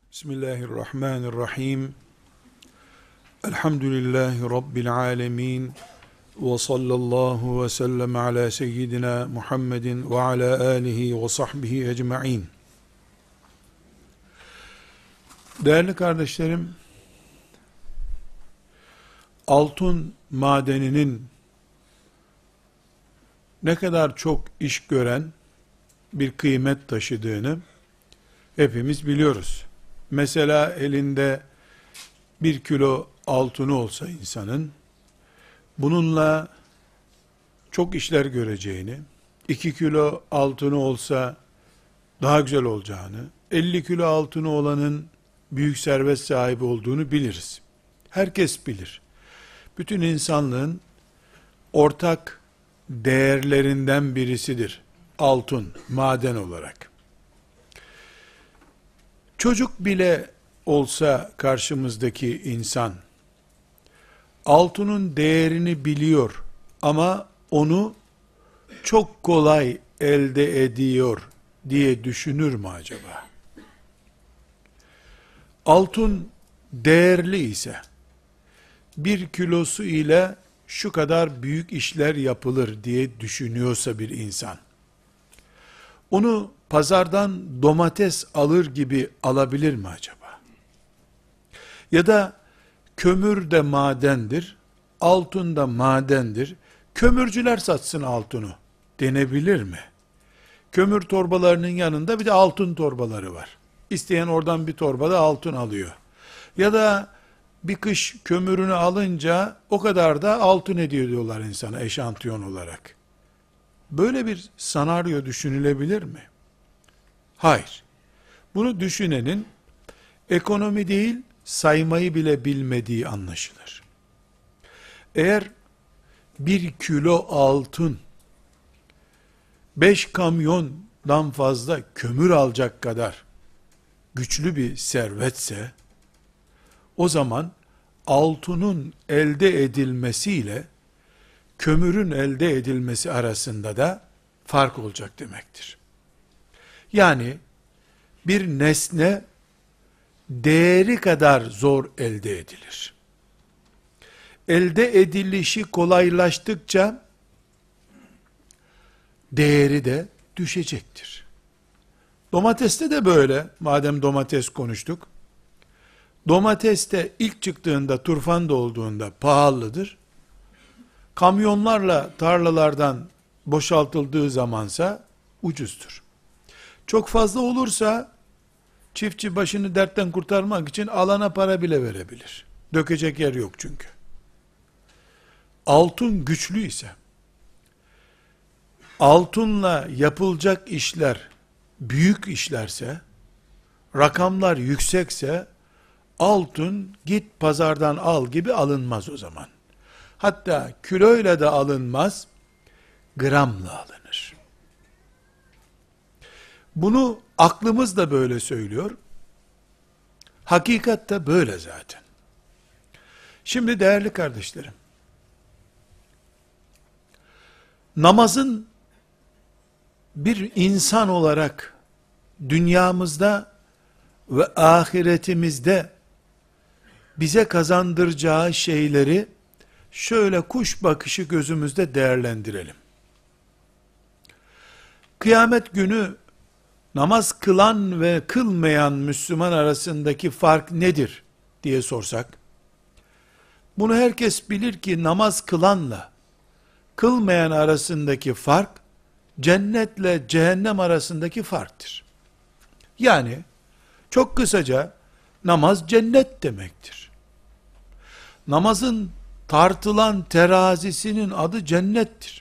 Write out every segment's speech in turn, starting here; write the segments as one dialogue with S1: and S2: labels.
S1: Bismillahirrahmanirrahim. Elhamdülillahi Rabbil alemin. Ve sallallahu ve sellem ala seyyidina Muhammedin ve ala alihi ve sahbihi ecma'in. Değerli kardeşlerim, altın madeninin ne kadar çok iş gören bir kıymet taşıdığını hepimiz biliyoruz. Mesela elinde 1 kilo altını olsa insanın, bununla çok işler göreceğini, 2 kilo altını olsa daha güzel olacağını, 50 kilo altını olanın büyük servet sahibi olduğunu biliriz. Herkes bilir. Bütün insanlığın ortak değerlerinden birisidir altın, maden olarak. Çocuk bile olsa karşımızdaki insan, altının değerini biliyor ama onu çok kolay elde ediyor diye düşünür mü acaba? Altın değerli ise, 1 kilosu ile şu kadar büyük işler yapılır diye düşünüyorsa bir insan, onu pazardan domates alır gibi alabilir mi acaba? Ya da kömür de madendir, altın da madendir, kömürcüler satsın altını denebilir mi? Kömür torbalarının yanında bir de altın torbaları var. İsteyen oradan bir torbada altın alıyor. Ya da bir kış kömürünü alınca o kadar da altın ediyor diyorlar insana eşantiyon olarak. Böyle bir senaryo düşünülebilir mi? Hayır. Bunu düşünenin ekonomi değil, saymayı bile bilmediği anlaşılır. Eğer 1 kilo altın 5 kamyondan fazla kömür alacak kadar güçlü bir servetse, o zaman altının elde edilmesiyle kömürün elde edilmesi arasında da fark olacak demektir. Yani bir nesne değeri kadar zor elde edilir. Elde edilişi kolaylaştıkça değeri de düşecektir. Domateste de böyle, madem domates konuştuk. Domates de ilk çıktığında, turfanda olduğunda pahalıdır. Kamyonlarla tarlalardan boşaltıldığı zamansa ucuzdur. Çok fazla olursa çiftçi başını dertten kurtarmak için alana para bile verebilir. Dökecek yer yok çünkü. Altın güçlü ise, altınla yapılacak işler büyük işlerse, rakamlar yüksekse, altın git pazardan al gibi alınmaz o zaman. Hatta kiloyla da alınmaz, gramla alınır. Bunu aklımız da böyle söylüyor. Hakikat da böyle zaten. Şimdi değerli kardeşlerim, namazın bir insan olarak dünyamızda ve ahiretimizde bize kazandıracağı şeyleri şöyle kuş bakışı gözümüzde değerlendirelim. Kıyamet günü namaz kılan ve kılmayan Müslüman arasındaki fark nedir diye sorsak, bunu herkes bilir ki namaz kılanla kılmayan arasındaki fark, cennetle cehennem arasındaki farktır. Yani, çok kısaca, namaz cennet demektir. Namazın tartılan terazisinin adı cennettir.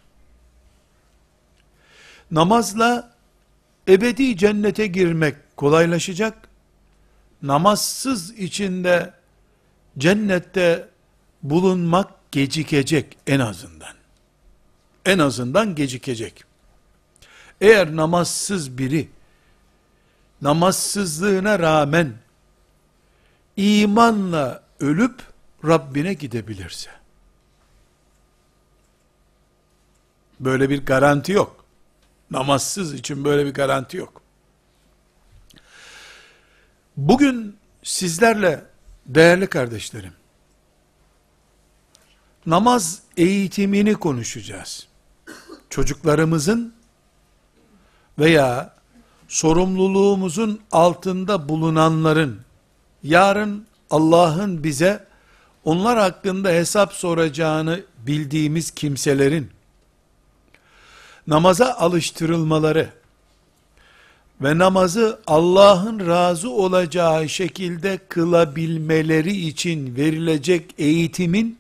S1: Namazla ebedi cennete girmek kolaylaşacak, namazsız içinde cennette bulunmak gecikecek en azından. En azından gecikecek. Eğer namazsız biri, namazsızlığına rağmen imanla ölüp Rabbine gidebilirse, böyle bir garanti yok. Namazsız için böyle bir garanti yok. Bugün sizlerle değerli kardeşlerim, namaz eğitimini konuşacağız. Çocuklarımızın veya sorumluluğumuzun altında bulunanların, yarın Allah'ın bize onlar hakkında hesap soracağını bildiğimiz kimselerin namaza alıştırılmaları ve namazı Allah'ın razı olacağı şekilde kılabilmeleri için verilecek eğitimin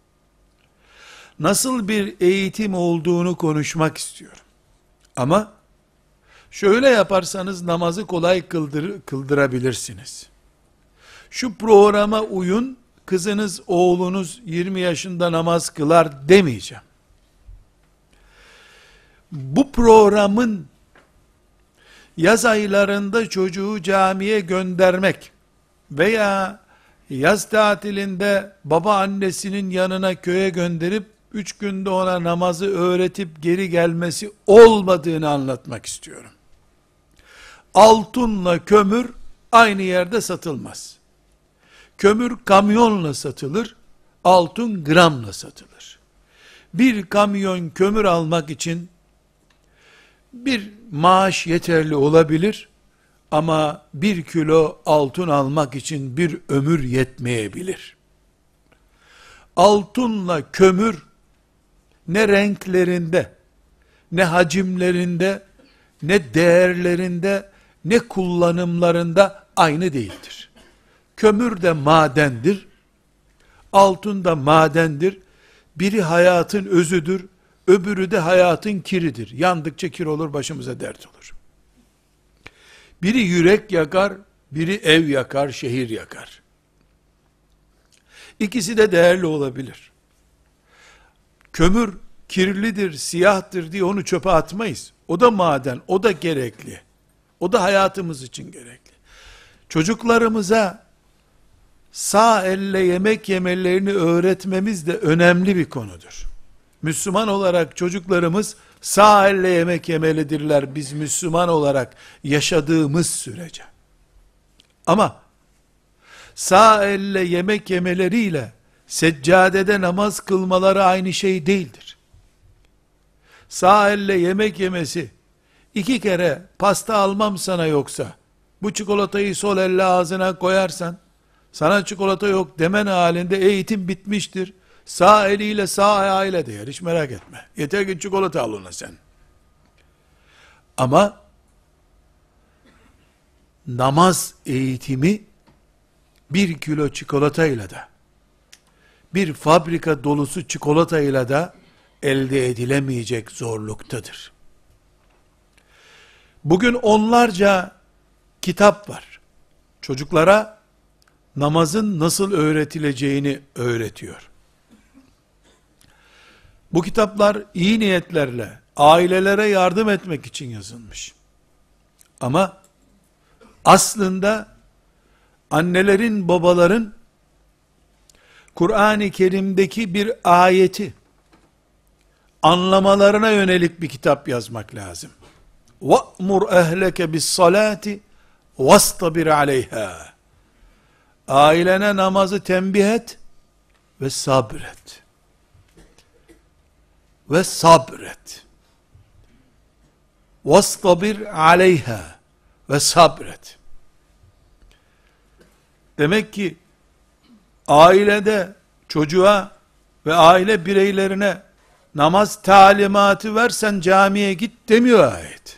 S1: nasıl bir eğitim olduğunu konuşmak istiyorum. Ama şöyle yaparsanız namazı kolay kıldırabilirsiniz. Şu programa uyun, kızınız, oğlunuz 20 yaşında namaz kılar demeyeceğim. Bu programın yaz aylarında çocuğu camiye göndermek veya yaz tatilinde baba annesinin yanına köye gönderip 3 günde ona namazı öğretip geri gelmesi olmadığını anlatmak istiyorum. Altınla kömür aynı yerde satılmaz. Kömür kamyonla satılır, altın gramla satılır. Bir kamyon kömür almak için bir maaş yeterli olabilir ama 1 kilo altın almak için bir ömür yetmeyebilir. Altınla kömür ne renklerinde, ne hacimlerinde, ne değerlerinde, ne kullanımlarında aynı değildir. Kömür de madendir, altın da madendir. Biri hayatın özüdür, öbürü de hayatın kiridir. Yandıkça kir olur, başımıza dert olur. Biri yürek yakar, biri ev yakar, şehir yakar. İkisi de değerli olabilir. Kömür kirlidir, siyahtır diye onu çöpe atmayız. O da maden, o da gerekli. O da hayatımız için gerekli. Çocuklarımıza sağ elle yemek yemelerini öğretmemiz de önemli bir konudur. Müslüman olarak çocuklarımız sağ elle yemek yemelidirler biz Müslüman olarak yaşadığımız sürece. Ama sağ elle yemek yemeleriyle seccadede namaz kılmaları aynı şey değildir. Sağ elle yemek yemesi, 2 kere pasta almam sana yoksa, bu çikolatayı sol elle ağzına koyarsan, sana çikolata yok demen halinde eğitim bitmiştir. Sağ eliyle sağ ayağıyla de yer, hiç merak etme. Yeter ki çikolata al ona sen. Ama namaz eğitimi 1 kilo çikolatayla da, bir fabrika dolusu çikolatayla da elde edilemeyecek zorluktadır. Bugün onlarca kitap var. Çocuklara namazın nasıl öğretileceğini öğretiyor. Bu kitaplar iyi niyetlerle ailelere yardım etmek için yazılmış. Ama aslında annelerin, babaların Kur'an-ı Kerim'deki bir ayeti anlamalarına yönelik bir kitap yazmak lazım. وَأْمُرْ اَهْلَكَ بِالصَّلَاةِ وَاسْتَبِرْ عَلَيْهَا. Ailene namazı tembih et ve sabret. Ve sabret. وَاسْتَبِرْ عَلَيْهَا ve sabret. Demek ki ailede çocuğa ve aile bireylerine namaz talimatı versen camiye git demiyor ayet.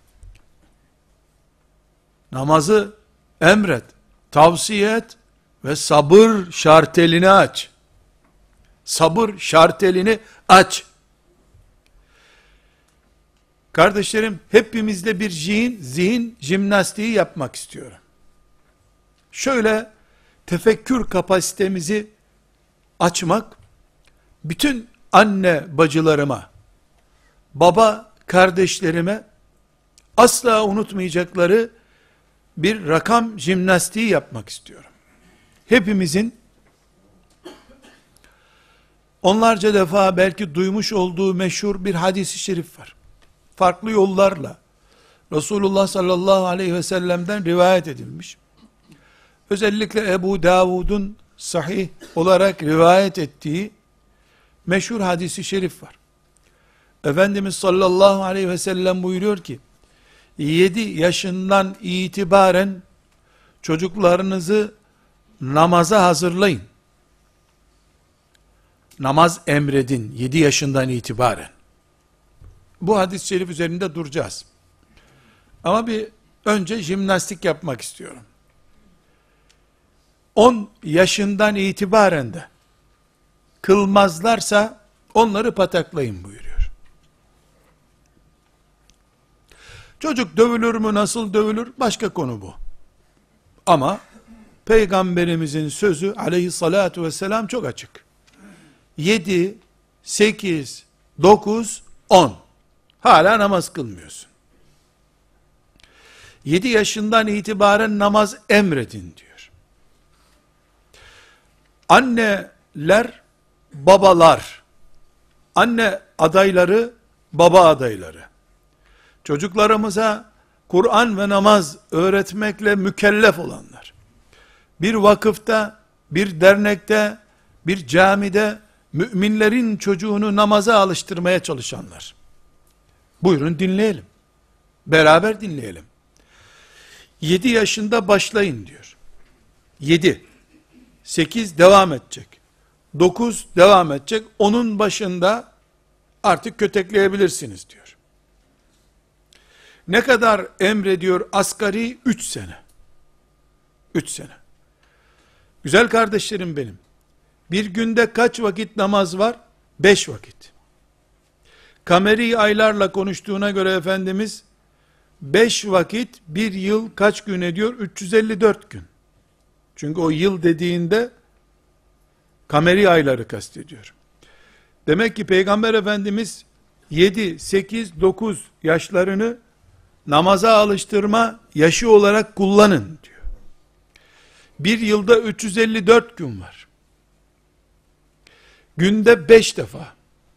S1: Namazı emret, tavsiye et ve sabır şartelini aç. Sabır şartelini aç. Kardeşlerim, hepimizde bir zihin jimnastiği yapmak istiyorum. Şöyle tefekkür kapasitemizi açmak, bütün anne bacılarıma, baba kardeşlerime asla unutmayacakları bir rakam jimnastiği yapmak istiyorum. Hepimizin onlarca defa belki duymuş olduğu meşhur bir hadis-i şerif var. Farklı yollarla Resulullah sallallahu aleyhi ve sellem'den rivayet edilmiş. özellikle Ebu Davud'un sahih olarak rivayet ettiği meşhur hadisi şerif var. Efendimiz sallallahu aleyhi ve sellem buyuruyor ki, 7 yaşından itibaren çocuklarınızı namaza hazırlayın. Namaz emredin 7 yaşından itibaren. Bu hadis-i şerif üzerinde duracağız. Ama bir önce jimnastik yapmak istiyorum. 10 yaşından itibaren de kılmazlarsa onları pataklayın buyuruyor. Çocuk dövülür mü, nasıl dövülür? Başka konu bu. Ama Peygamberimizin sözü aleyhissalatu vesselam çok açık. 7, 8, 9, 10. Hala namaz kılmıyorsun. 7 yaşından itibaren namaz emredin diyor. Anneler, babalar, anne adayları, baba adayları, çocuklarımıza Kur'an ve namaz öğretmekle mükellef olanlar, bir vakıfta, bir dernekte, bir camide, müminlerin çocuğunu namaza alıştırmaya çalışanlar. Buyurun dinleyelim. Beraber dinleyelim. 7 yaşında başlayın diyor. 7, 8 devam edecek. 9 devam edecek. Onun başında artık kötekleyebilirsiniz diyor. Ne kadar emrediyor? Asgari 3 sene. 3 sene. Güzel kardeşlerim benim. Bir günde kaç vakit namaz var? 5 vakit. Kameri aylarla konuştuğuna göre Efendimiz 5 vakit bir yıl kaç gün ediyor? 354 gün. Çünkü o yıl dediğinde kameri ayları kastediyor. Demek ki Peygamber Efendimiz 7, 8, 9 yaşlarını namaza alıştırma yaşı olarak kullanın diyor. Bir yılda 354 gün var. Günde 5 defa.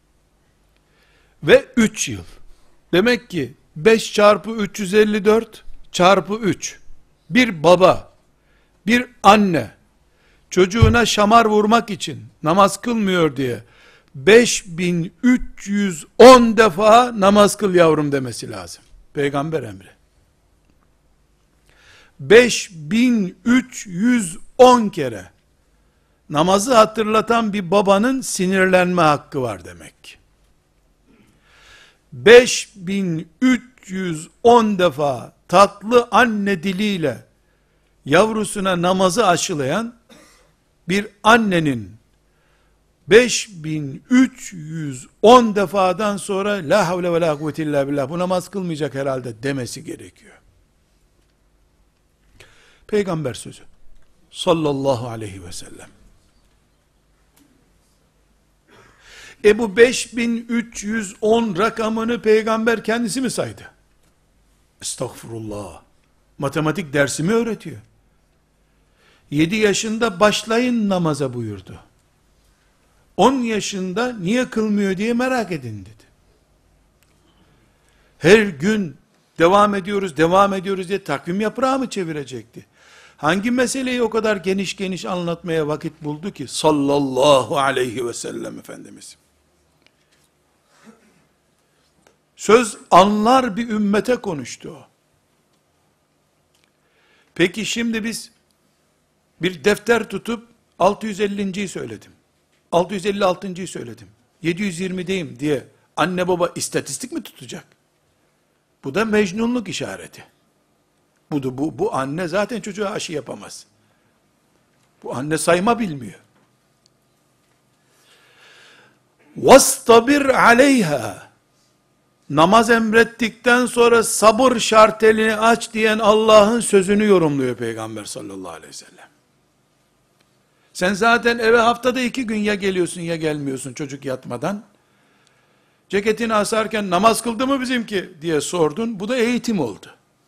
S1: Ve 3 yıl. Demek ki 5 çarpı 354 çarpı 3. Bir baba, bir anne, çocuğuna şamar vurmak için namaz kılmıyor diye 5310 defa namaz kıl yavrum demesi lazım. Peygamber emri. 5310 kere namazı hatırlatan bir babanın sinirlenme hakkı var demek ki. 5310 defa tatlı anne diliyle yavrusuna namazı aşılayan bir annenin 5310 defadan sonra la havle ve la kuvvete illa billah, bu namaz kılmayacak herhalde demesi gerekiyor. Peygamber sözü sallallahu aleyhi ve sellem. Bu 5310 rakamını peygamber kendisi mi saydı? Estağfurullah. Matematik dersimi öğretiyor. 7 yaşında başlayın namaza buyurdu. 10 yaşında niye kılmıyor diye merak edin dedi. Her gün devam ediyoruz diye takvim yaprağı mı çevirecekti? Hangi meseleyi o kadar geniş geniş anlatmaya vakit buldu ki sallallahu aleyhi ve sellem Efendimiz? Söz anlar bir ümmete konuştu o. Peki şimdi biz bir defter tutup 650.yi söyledim. 656.yı söyledim. 720'deyim diye anne baba istatistik mi tutacak? Bu da mecnunluk işareti. Bu anne zaten çocuğa aşı yapamaz. Bu anne sayma bilmiyor. وَاسْتَبِرْ عَلَيْهَا Namaz emrettikten sonra sabır şartelini aç diyen Allah'ın sözünü yorumluyor Peygamber sallallahu aleyhi ve sellem. Sen zaten eve haftada 2 gün ya geliyorsun ya gelmiyorsun çocuk yatmadan. Ceketini asarken namaz kıldı mı bizimki diye sordun. Bu da eğitim oldu.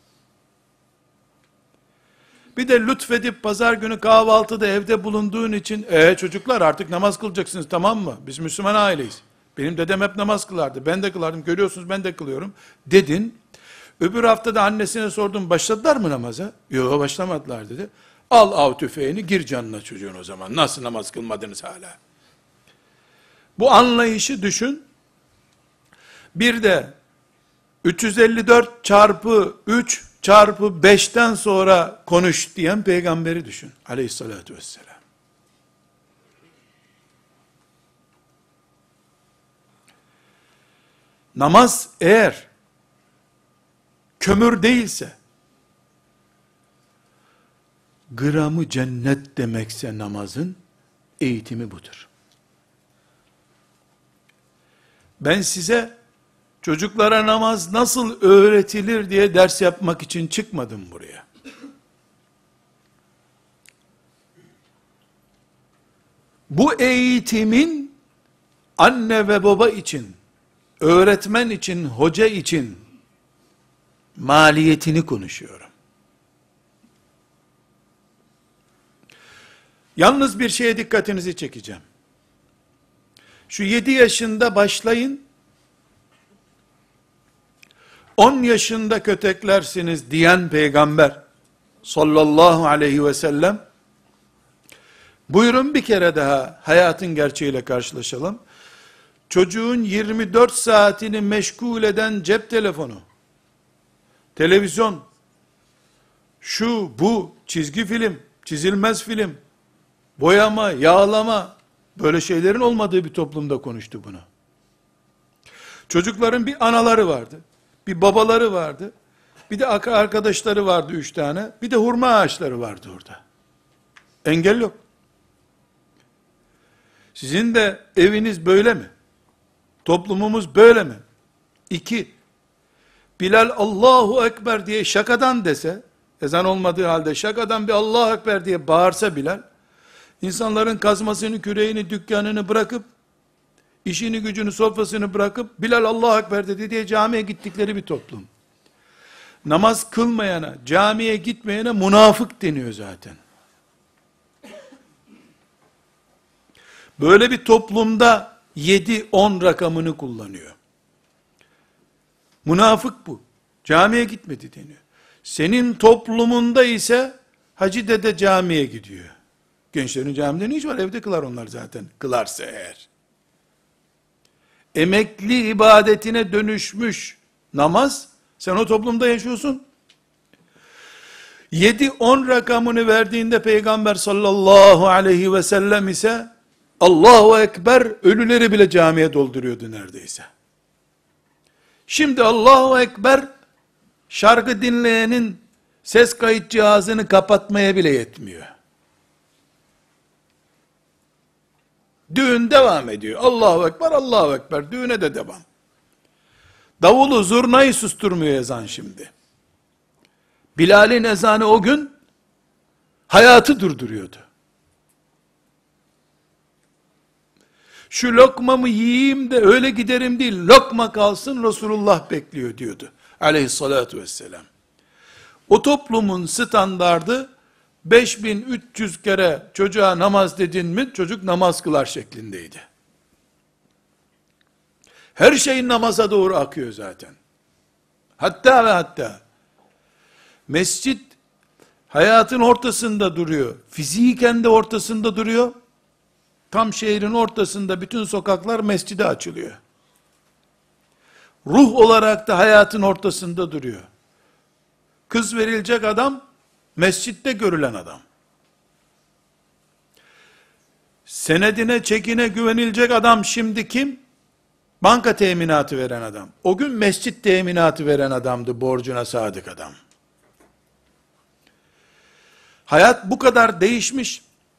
S1: Bir de lütfedip pazar günü kahvaltıda evde bulunduğun için çocuklar artık namaz kılacaksınız, tamam mı? Biz Müslüman aileyiz. Benim dedem hep namaz kılardı. Ben de kılardım. Görüyorsunuz ben de kılıyorum. Dedin. Öbür haftada annesine sordum, başladılar mı namaza? Yok, başlamadılar dedi. Al av tüfeğini, gir canına çocuğun o zaman. Nasıl namaz kılmadınız hala? Bu anlayışı düşün. Bir de 354 çarpı 3 çarpı 5'ten sonra konuş diyen peygamberi düşün. Aleyhissalatü vesselam. Namaz eğer kömür değilse, gramı cennet demekse namazın eğitimi budur. Ben size çocuklara namaz nasıl öğretilir diye ders yapmak için çıkmadım buraya. Bu eğitimin anne ve baba için, öğretmen için, hoca için maliyetini konuşuyorum. Yalnız bir şeye dikkatinizi çekeceğim. Şu 7 yaşında başlayın, 10 yaşında köteklersiniz diyen peygamber sallallahu aleyhi ve sellem, buyurun bir kere daha hayatın gerçeğiyle karşılaşalım. Çocuğun 24 saatini meşgul eden cep telefonu, televizyon, şu, bu, çizgi film, çizilmez film, boyama, yağlama, böyle şeylerin olmadığı bir toplumda konuştu bunu. Çocukların bir anaları vardı, bir babaları vardı, bir de arkadaşları vardı 3 tane, bir de hurma ağaçları vardı orada. Engel yok. Sizin de eviniz böyle mi? Toplumumuz böyle mi? 2, Bilal Allahu Ekber diye şakadan dese, ezan olmadığı halde şakadan bir Allahu Ekber diye bağırsa Bilal, insanların kazmasını, küreğini, dükkanını bırakıp, işini, gücünü, sofrasını bırakıp, Bilal Allahu Ekber dedi diye camiye gittikleri bir toplum. Namaz kılmayana, camiye gitmeyene münafık deniyor zaten. Böyle bir toplumda 7-10 rakamını kullanıyor. Münafık bu. Camiye gitmedi deniyor. Senin toplumunda ise Hacı dede camiye gidiyor. Gençlerin camide ne iş var? Evde kılar onlar zaten. Kılarsa eğer. Emekli ibadetine dönüşmüş namaz, sen o toplumda yaşıyorsun. 7-10 rakamını verdiğinde Peygamber sallallahu aleyhi ve sellem ise Allahu Ekber ölüleri bile camiye dolduruyordu neredeyse. Şimdi Allahu Ekber şarkı dinleyenin ses kayıt cihazını kapatmaya bile yetmiyor. Düğün devam ediyor. Allahu Ekber, Allahu Ekber. Düğüne de devam. Davulu, zurnayı susturmuyor ezan şimdi. Bilal'in ezanı o gün hayatı durduruyordu. Şu lokmamı yiyeyim de öyle giderim değil, lokma kalsın Resulullah bekliyor diyordu. Aleyhissalatu vesselam. O toplumun standardı 5300 kere çocuğa namaz dedin mi, çocuk namaz kılar şeklindeydi. Her şey namaza doğru akıyor zaten. Hatta ve hatta, mescit hayatın ortasında duruyor. Fiziken de ortasında duruyor. Tam şehrin ortasında bütün sokaklar mescide açılıyor. Ruh olarak da hayatın ortasında duruyor. Kız verilecek adam, mescitte görülen adam. Senedine, çekine güvenilecek adam şimdi kim? Banka teminatı veren adam. O gün mescit teminatı veren adamdı, borcuna sadık adam. Hayat bu kadar değişmiş.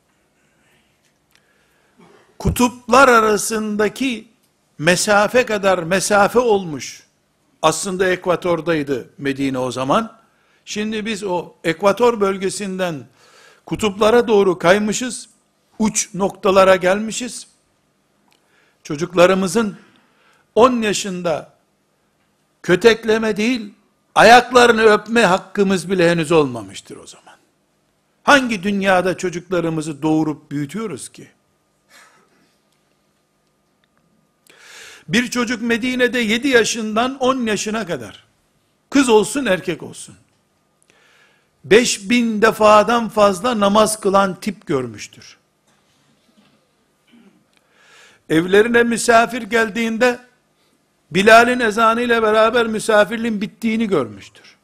S1: Kutuplar arasındaki mesafe kadar mesafe olmuş. Aslında ekvatordaydı Medine o zaman. Şimdi biz o ekvator bölgesinden kutuplara doğru kaymışız. Uç noktalara gelmişiz. Çocuklarımızın 10 yaşında kötekleme değil, ayaklarını öpme hakkımız bile henüz olmamıştır o zaman. Hangi dünyada çocuklarımızı doğurup büyütüyoruz ki? Bir çocuk Medine'de 7 yaşından 10 yaşına kadar, kız olsun erkek olsun, 5000 defadan fazla namaz kılan tip görmüştür. Evlerine misafir geldiğinde, Bilal'in ezanı ile beraber misafirliğin bittiğini görmüştür.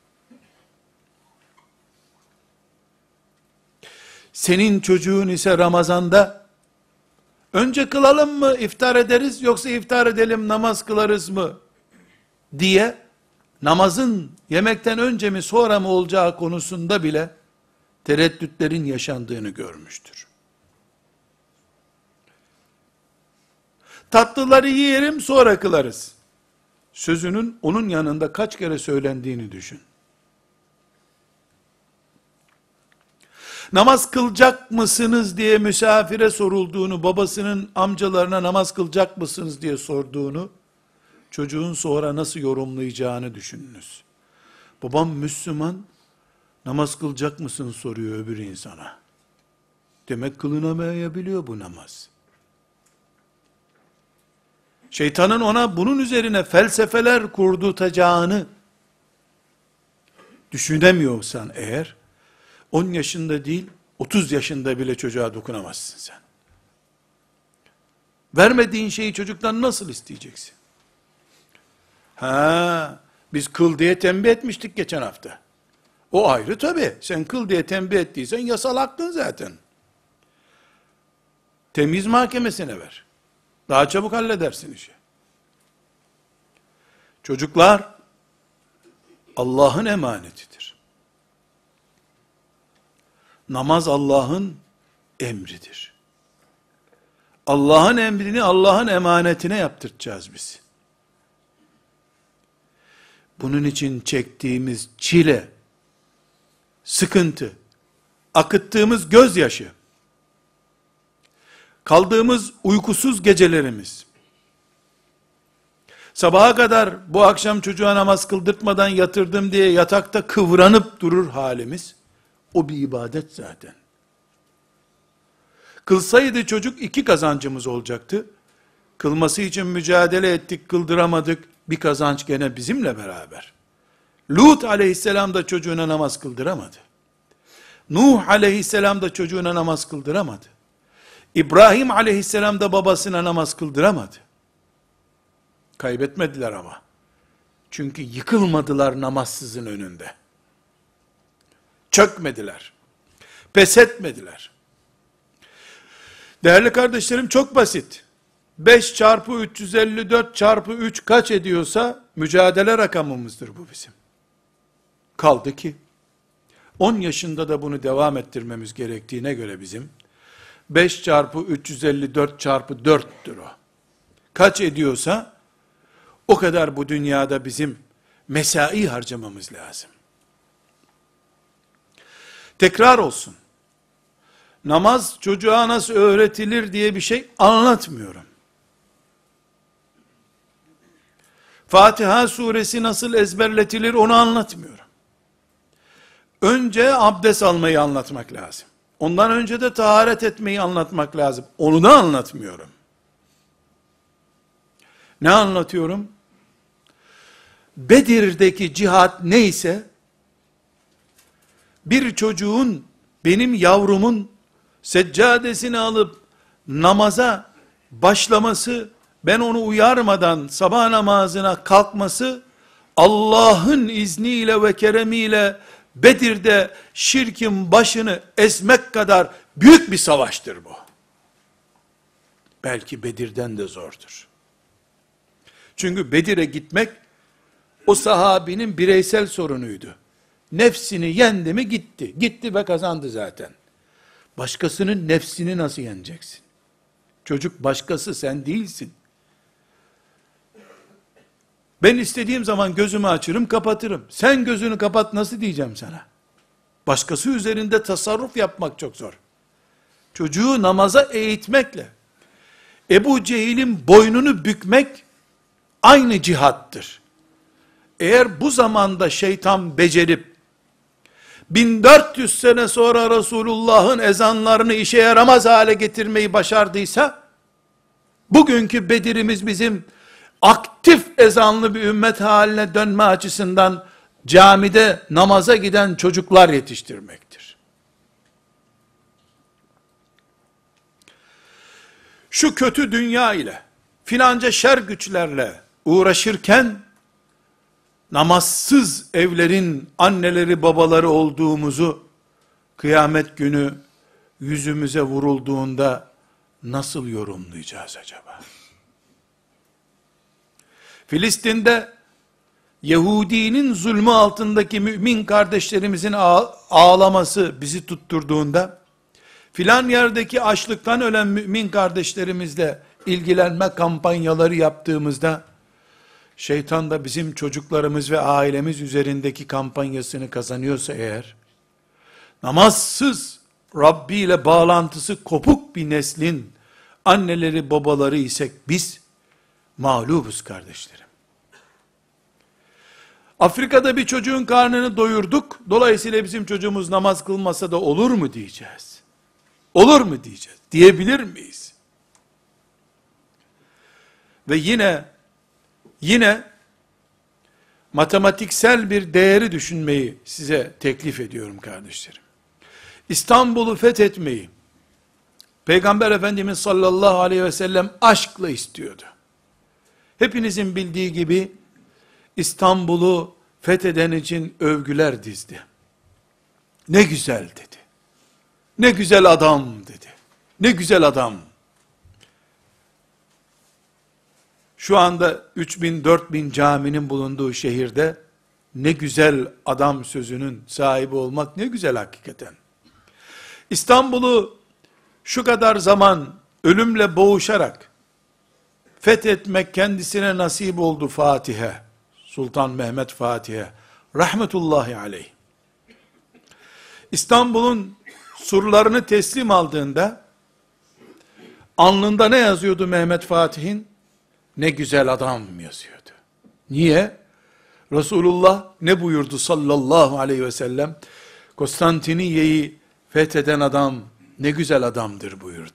S1: Senin çocuğun ise Ramazan'da, önce kılalım mı iftar ederiz, yoksa iftar edelim namaz kılarız mı diye, namazın yemekten önce mi sonra mı olacağı konusunda bile tereddütlerin yaşandığını görmüştür. Tatlıları yiyelim sonra kılarız sözünün onun yanında kaç kere söylendiğini düşün. Namaz kılacak mısınız diye misafire sorulduğunu, babasının amcalarına namaz kılacak mısınız diye sorduğunu, çocuğun sonra nasıl yorumlayacağını düşününüz. Babam Müslüman, namaz kılacak mısın soruyor öbür insana. Demek kılınamayabiliyor bu namaz. Şeytanın ona bunun üzerine felsefeler kurdurtacağını düşünemiyorsan eğer, 10 yaşında değil, 30 yaşında bile çocuğa dokunamazsın sen. Vermediğin şeyi çocuktan nasıl isteyeceksin? Biz kıl diye tembih etmiştik geçen hafta. O ayrı tabii. Sen kıl diye tembih ettiysen yasal hakkın zaten. Temiz mahkemesine ver. Daha çabuk halledersin işi. Çocuklar Allah'ın emanetidir. Namaz Allah'ın emridir. Allah'ın emrini Allah'ın emanetine yaptıracağız biz. Bunun için çektiğimiz çile, sıkıntı, akıttığımız gözyaşı, kaldığımız uykusuz gecelerimiz, sabaha kadar bu akşam çocuğa namaz kıldırtmadan yatırdım diye yatakta kıvranıp durur halimiz, o bir ibadet zaten. Kılsaydı çocuk 2 kazancımız olacaktı. Kılması için mücadele ettik, kıldıramadık, bir kazanç gene bizimle beraber. Lut aleyhisselam da çocuğuna namaz kıldıramadı. Nuh aleyhisselam da çocuğuna namaz kıldıramadı. İbrahim aleyhisselam da babasına namaz kıldıramadı. Kaybetmediler ama. Çünkü yıkılmadılar namazsızın önünde. Çökmediler. Pes etmediler. Değerli kardeşlerim, çok basit. 5 çarpı 354 çarpı 3 kaç ediyorsa mücadele rakamımızdır bu bizim. Kaldı ki 10 yaşında da bunu devam ettirmemiz gerektiğine göre bizim 5 çarpı 354 çarpı 4'tür o. Kaç ediyorsa o kadar bu dünyada bizim mesai harcamamız lazım. Tekrar olsun. Namaz çocuğa nasıl öğretilir diye bir şey anlatmıyorum. Fatiha suresi nasıl ezberletilir onu anlatmıyorum. Önce abdest almayı anlatmak lazım. Ondan önce de taharet etmeyi anlatmak lazım. Onu da anlatmıyorum. Ne anlatıyorum? Bedir'deki cihat neyse, bir çocuğun, benim yavrumun seccadesini alıp namaza başlaması, ben onu uyarmadan sabah namazına kalkması, Allah'ın izniyle ve keremiyle Bedir'de şirkin başını esmek kadar büyük bir savaştır bu. Belki Bedir'den de zordur. Çünkü Bedir'e gitmek, o sahabinin bireysel sorunuydu. Nefsini yendi mi gitti. Gitti ve kazandı zaten. Başkasının nefsini nasıl yeneceksin? Çocuk başkası, sen değilsin. Ben istediğim zaman gözümü açırım, kapatırım. Sen gözünü kapat nasıl diyeceğim sana? Başkası üzerinde tasarruf yapmak çok zor. Çocuğu namaza eğitmekle, Ebu Cehil'in boynunu bükmek aynı cihattır. Eğer bu zamanda şeytan becerip, 1400 sene sonra Resulullah'ın ezanlarını işe yaramaz hale getirmeyi başardıysa, bugünkü Bedir'imiz bizim aktif ezanlı bir ümmet haline dönme açısından camide namaza giden çocuklar yetiştirmektir. Şu kötü dünya ile, filanca şer güçlerle uğraşırken, namazsız evlerin anneleri babaları olduğumuzu, kıyamet günü yüzümüze vurulduğunda nasıl yorumlayacağız acaba? Filistin'de Yahudinin zulmü altındaki mümin kardeşlerimizin ağlaması bizi tutturduğunda, filan yerdeki açlıktan ölen mümin kardeşlerimizle ilgilenme kampanyaları yaptığımızda, şeytan da bizim çocuklarımız ve ailemiz üzerindeki kampanyasını kazanıyorsa eğer, namazsız, Rabbi ile bağlantısı kopuk bir neslin anneleri babaları isek biz, mağlubuz kardeşlerim. Afrika'da bir çocuğun karnını doyurduk, dolayısıyla bizim çocuğumuz namaz kılmasa da olur mu diyeceğiz? Olur mu diyeceğiz? Diyebilir miyiz? Ve yine matematiksel bir değeri düşünmeyi size teklif ediyorum kardeşlerim. İstanbul'u fethetmeyi Peygamber Efendimiz sallallahu aleyhi ve sellem aşkla istiyordu. Hepinizin bildiği gibi İstanbul'u fetheden için övgüler dizdi. Ne güzel dedi. Ne güzel adam dedi. Ne güzel adam. Şu anda 3000-4000 caminin bulunduğu şehirde ne güzel adam sözünün sahibi olmak ne güzel hakikaten. İstanbul'u şu kadar zaman ölümle boğuşarak fethetmek kendisine nasip oldu Fatih'e. Sultan Mehmet Fatih'e. Rahmetullahi aleyh. İstanbul'un surlarını teslim aldığında alnında ne yazıyordu Mehmet Fatih'in? Ne güzel adam yazıyordu. Niye? Resulullah ne buyurdu sallallahu aleyhi ve sellem? Konstantiniye'yi fetheden adam ne güzel adamdır buyurdu.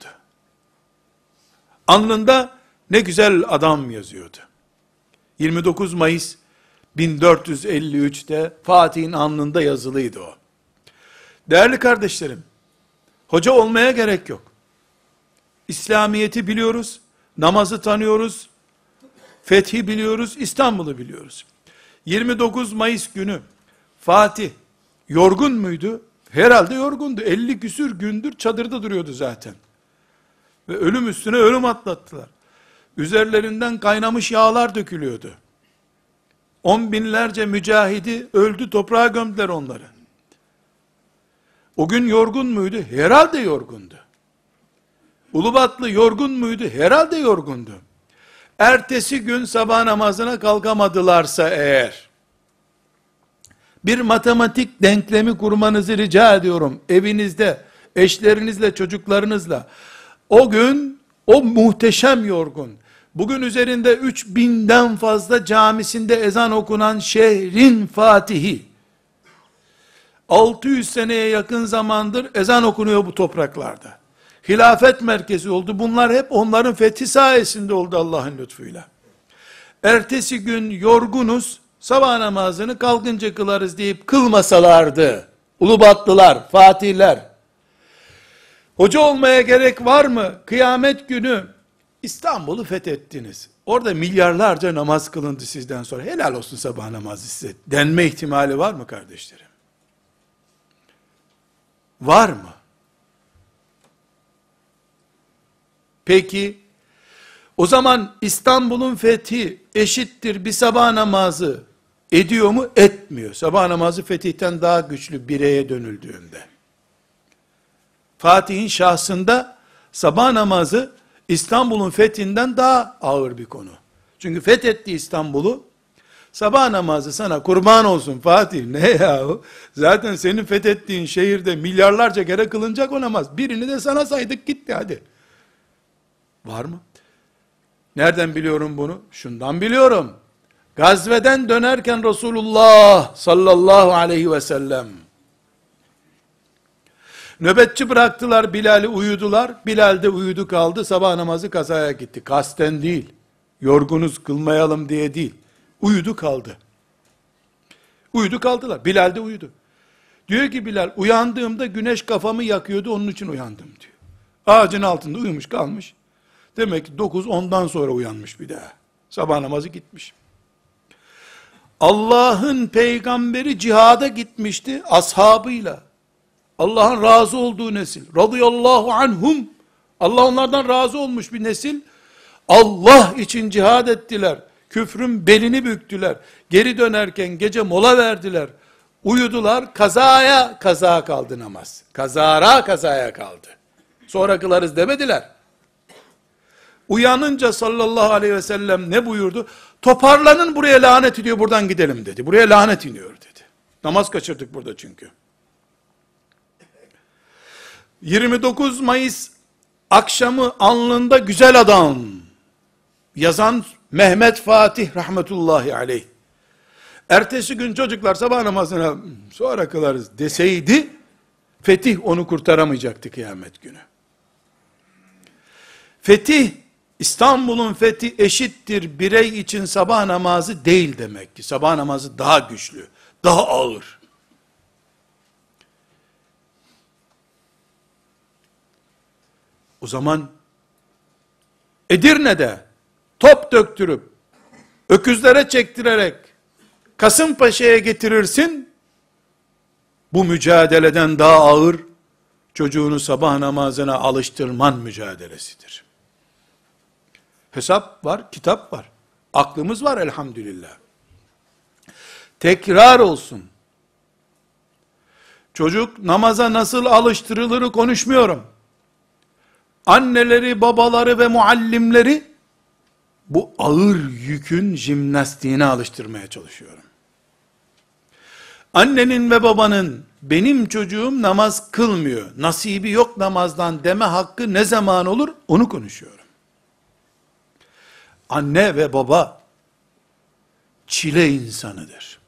S1: Alnında ne güzel adam yazıyordu. 29 Mayıs 1453'te Fatih'in alnında yazılıydı o. Değerli kardeşlerim, hoca olmaya gerek yok. İslamiyet'i biliyoruz, namazı tanıyoruz, fethi biliyoruz, İstanbul'u biliyoruz. 29 Mayıs günü Fatih yorgun muydu? Herhalde yorgundu. 50 küsür gündür çadırda duruyordu zaten. Ve ölüm üstüne ölüm atlattılar. Üzerlerinden kaynamış yağlar dökülüyordu. 10 binlerce mücahidi öldü, toprağa gömdüler onları. O gün yorgun muydu? Herhalde yorgundu. Ulubatlı yorgun muydu? Herhalde yorgundu. Ertesi gün sabah namazına kalkamadılarsa eğer, bir matematik denklemi kurmanızı rica ediyorum. Evinizde, eşlerinizle, çocuklarınızla. O gün, o muhteşem yorgun, bugün üzerinde 3000'den fazla camisinde ezan okunan şehrin fatihi, 600 seneye yakın zamandır ezan okunuyor bu topraklarda. Hilafet merkezi oldu. Bunlar hep onların fethi sayesinde oldu Allah'ın lütfuyla. Ertesi gün yorgunuz, sabah namazını kalkınca kılarız deyip kılmasalardı, Ulubatlılar, Fatihler, hoca olmaya gerek var mı? Kıyamet günü İstanbul'u fethettiniz. Orada milyarlarca namaz kılındı sizden sonra. Helal olsun sabah namazı size. Denme ihtimali var mı kardeşlerim? Var mı? Peki, o zaman İstanbul'un fethi eşittir bir sabah namazı ediyor mu? Etmiyor. Sabah namazı fetihten daha güçlü bireye dönüldüğünde. Fatih'in şahsında sabah namazı İstanbul'un fethinden daha ağır bir konu. Çünkü fethetti İstanbul'u, sabah namazı sana kurban olsun Fatih, ne yahu? Zaten senin fethettiğin şehirde milyarlarca kere kılınacak o namaz. Birini de sana saydık gitti hadi. Var mı? Nereden biliyorum bunu? Şundan biliyorum. Gazveden dönerken Resulullah sallallahu aleyhi ve sellem nöbetçi bıraktılar Bilal'i, uyudular. Bilal de uyudu kaldı. Sabah namazı kazaya gitti. Kasten değil. Yorgunuz kılmayalım diye değil. Uyudu kaldı. Uyudu kaldılar. Bilal de uyudu. Diyor ki Bilal, uyandığımda güneş kafamı yakıyordu, onun için uyandım diyor. Ağacın altında uyumuş kalmış. Demek ki 9-10'dan sonra uyanmış bir daha. Sabah namazı gitmiş. Allah'ın peygamberi cihada gitmişti ashabıyla. Allah'ın razı olduğu nesil. Radıyallahu anhum. Allah onlardan razı olmuş bir nesil. Allah için cihad ettiler. Küfrün belini büktüler. Geri dönerken gece mola verdiler. Uyudular. Kaza kaldı namaz. Kazaya kaldı. Sonra kılarız demediler. Uyanınca sallallahu aleyhi ve sellem ne buyurdu? Toparlanın, buraya lanet iniyor, buradan gidelim dedi. Buraya lanet iniyor dedi. Namaz kaçırdık burada çünkü. 29 Mayıs akşamı alnında güzel adam yazan Mehmet Fatih rahmetullahi aleyh. Ertesi gün çocuklar sabah namazına sonra kılarız deseydi, fetih onu kurtaramayacaktı kıyamet günü. Fetih, İstanbul'un fethi eşittir birey için sabah namazı değil demek ki. Sabah namazı daha güçlü, daha ağır. O zaman Edirne'de top döktürüp, öküzlere çektirerek Kasımpaşa'ya getirirsin, bu mücadeleden daha ağır, çocuğunu sabah namazına alıştırman mücadelesidir. Hesap var, kitap var. Aklımız var elhamdülillah. Tekrar olsun. Çocuk namaza nasıl alıştırılır konuşmuyorum. Anneleri, babaları ve muallimleri bu ağır yükün jimnastiğine alıştırmaya çalışıyorum. Annenin ve babanın benim çocuğum namaz kılmıyor, nasibi yok namazdan deme hakkı ne zaman olur onu konuşuyorum. Anne ve baba çile insanıdır.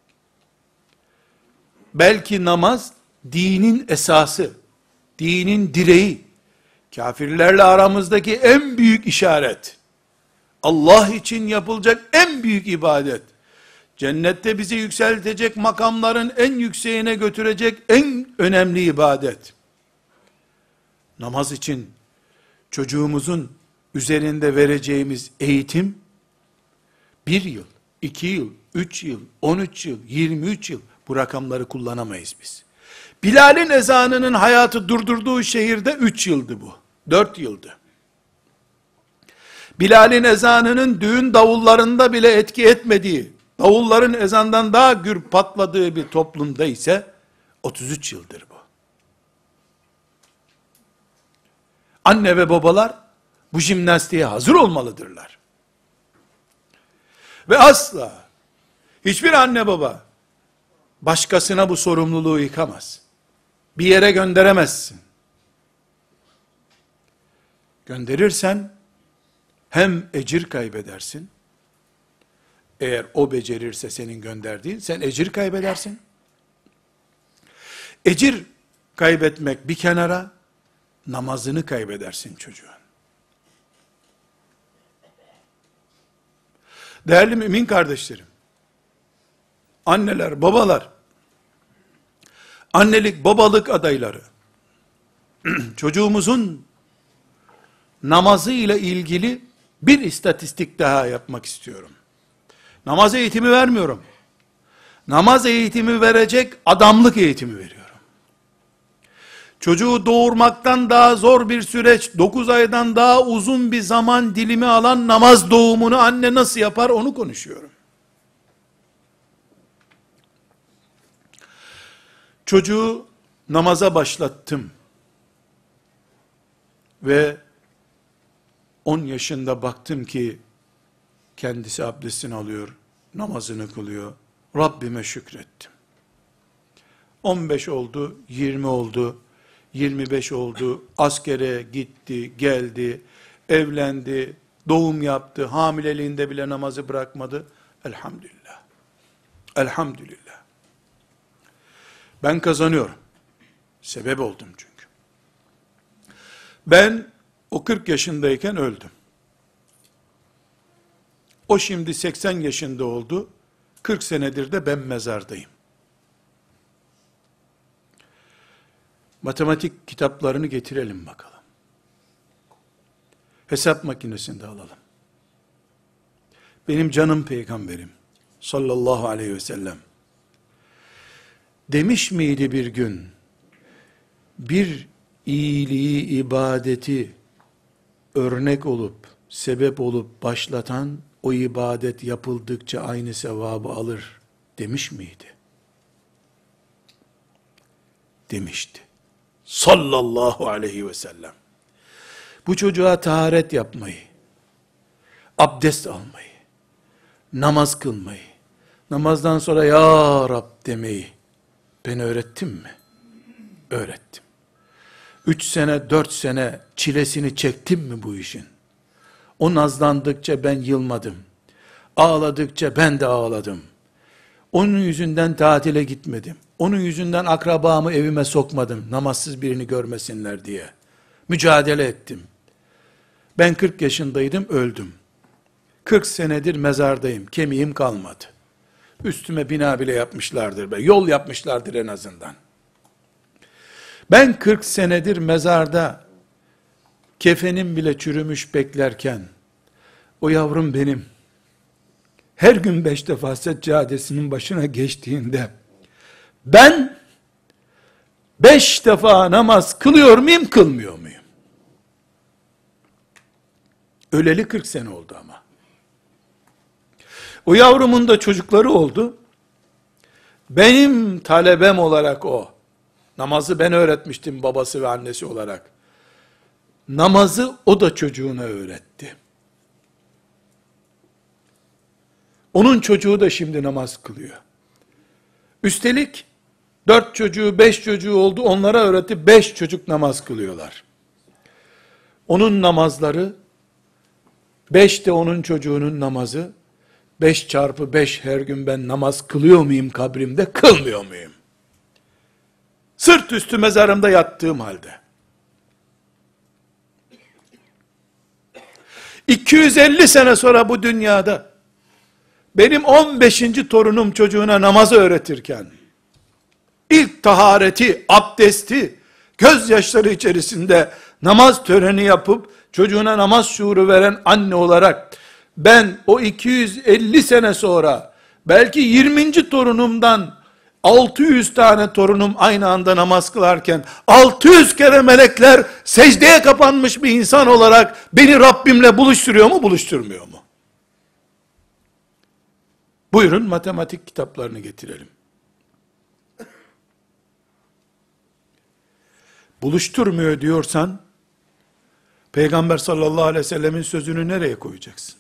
S1: Belki namaz dinin esası, dinin direği, kafirlerle aramızdaki en büyük işaret, Allah için yapılacak en büyük ibadet, cennette bizi yükseltecek makamların en yükseğine götürecek en önemli ibadet. Namaz için çocuğumuzun üzerinde vereceğimiz eğitim, 1 yıl, 2 yıl, 3 yıl, 13 yıl, 23 yıl, bu rakamları kullanamayız biz. Bilal'in ezanının hayatı durdurduğu şehirde 3 yıldı bu, 4 yıldı. Bilal'in ezanının düğün davullarında bile etki etmediği, davulların ezandan daha gür patladığı bir toplumda ise 33 yıldır bu. Anne ve babalar bu jimnastiğe hazır olmalıdırlar. Ve asla hiçbir anne baba başkasına bu sorumluluğu yıkamaz. Bir yere gönderemezsin. Gönderirsen hem ecir kaybedersin, eğer o becerirse senin gönderdiğin, sen ecir kaybedersin. Ecir kaybetmek bir kenara, namazını kaybedersin çocuğun. Değerli mümin kardeşlerim, anneler, babalar, annelik, babalık adayları, çocuğumuzun namazı ile ilgili bir istatistik daha yapmak istiyorum. Namaz eğitimi vermiyorum. Namaz eğitimi verecek adamlık eğitimi veriyorum. Çocuğu doğurmaktan daha zor bir süreç, 9 aydan daha uzun bir zaman dilimi alan namaz doğumunu anne nasıl yapar onu konuşuyorum. Çocuğu namaza başlattım ve 10 yaşında baktım ki kendisi abdestini alıyor, namazını kılıyor. Rabbime şükrettim. 15 oldu, 20 oldu, 25 oldu, askere gitti, geldi, evlendi, doğum yaptı, hamileliğinde bile namazı bırakmadı. Elhamdülillah. Elhamdülillah. Ben kazanıyorum. Sebep oldum çünkü. Ben o 40 yaşındayken öldüm. O şimdi 80 yaşında oldu. 40 senedir de ben mezardayım. Matematik kitaplarını getirelim bakalım. Hesap makinesinde alalım. Benim canım peygamberim sallallahu aleyhi ve sellem demiş miydi bir gün, bir iyiliği, ibadeti örnek olup, sebep olup başlatan, o ibadet yapıldıkça aynı sevabı alır demiş miydi? Demişti. Sallallahu aleyhi ve sellem. Bu çocuğa taharet yapmayı, abdest almayı, namaz kılmayı, namazdan sonra ya Rab demeyi ben öğrettim mi? Öğrettim. 3 sene, 4 sene çilesini çektim mi bu işin? O nazlandıkça ben yılmadım. Ağladıkça ben de ağladım. Onun yüzünden tatile gitmedim. Onun yüzünden akrabamı evime sokmadım. Namazsız birini görmesinler diye. Mücadele ettim. Ben 40 yaşındaydım, öldüm. 40 senedir mezardayım, kemiğim kalmadı. Üstüme bina bile yapmışlardır be, yol yapmışlardır en azından. Ben 40 senedir mezarda, kefenim bile çürümüş beklerken, o yavrum benim, her gün 5 defa seccadesinin başına geçtiğinde, ben 5 defa namaz kılıyor muyum, kılmıyor muyum? Öleli 40 sene oldu ama. O yavrumun da çocukları oldu. Benim talebem olarak o. Namazı ben öğretmiştim babası ve annesi olarak. Namazı o da çocuğuna öğretti. Onun çocuğu da şimdi namaz kılıyor. Üstelik 4 çocuğu, 5 çocuğu oldu, onlara öğretti, 5 çocuk namaz kılıyorlar. Onun namazları, 5 de onun çocuğunun namazı, 5 çarpı 5 her gün ben namaz kılıyor muyum kabrimde, kılmıyor muyum? Sırt üstü mezarımda yattığım halde. 250 sene sonra bu dünyada, benim 15. torunum çocuğuna namazı öğretirken, ilk tahareti, abdesti, gözyaşları içerisinde namaz töreni yapıp, çocuğuna namaz şuuru veren anne olarak, ben o 250 sene sonra, belki 20. torunumdan, 600 tane torunum aynı anda namaz kılarken, 600 kere melekler secdeye kapanmış bir insan olarak, beni Rabbimle buluşturuyor mu, buluşturmuyor mu? Buyurun matematik kitaplarını getirelim. Buluşturmuyor diyorsan, Peygamber sallallahu aleyhi ve sellemin sözünü nereye koyacaksın?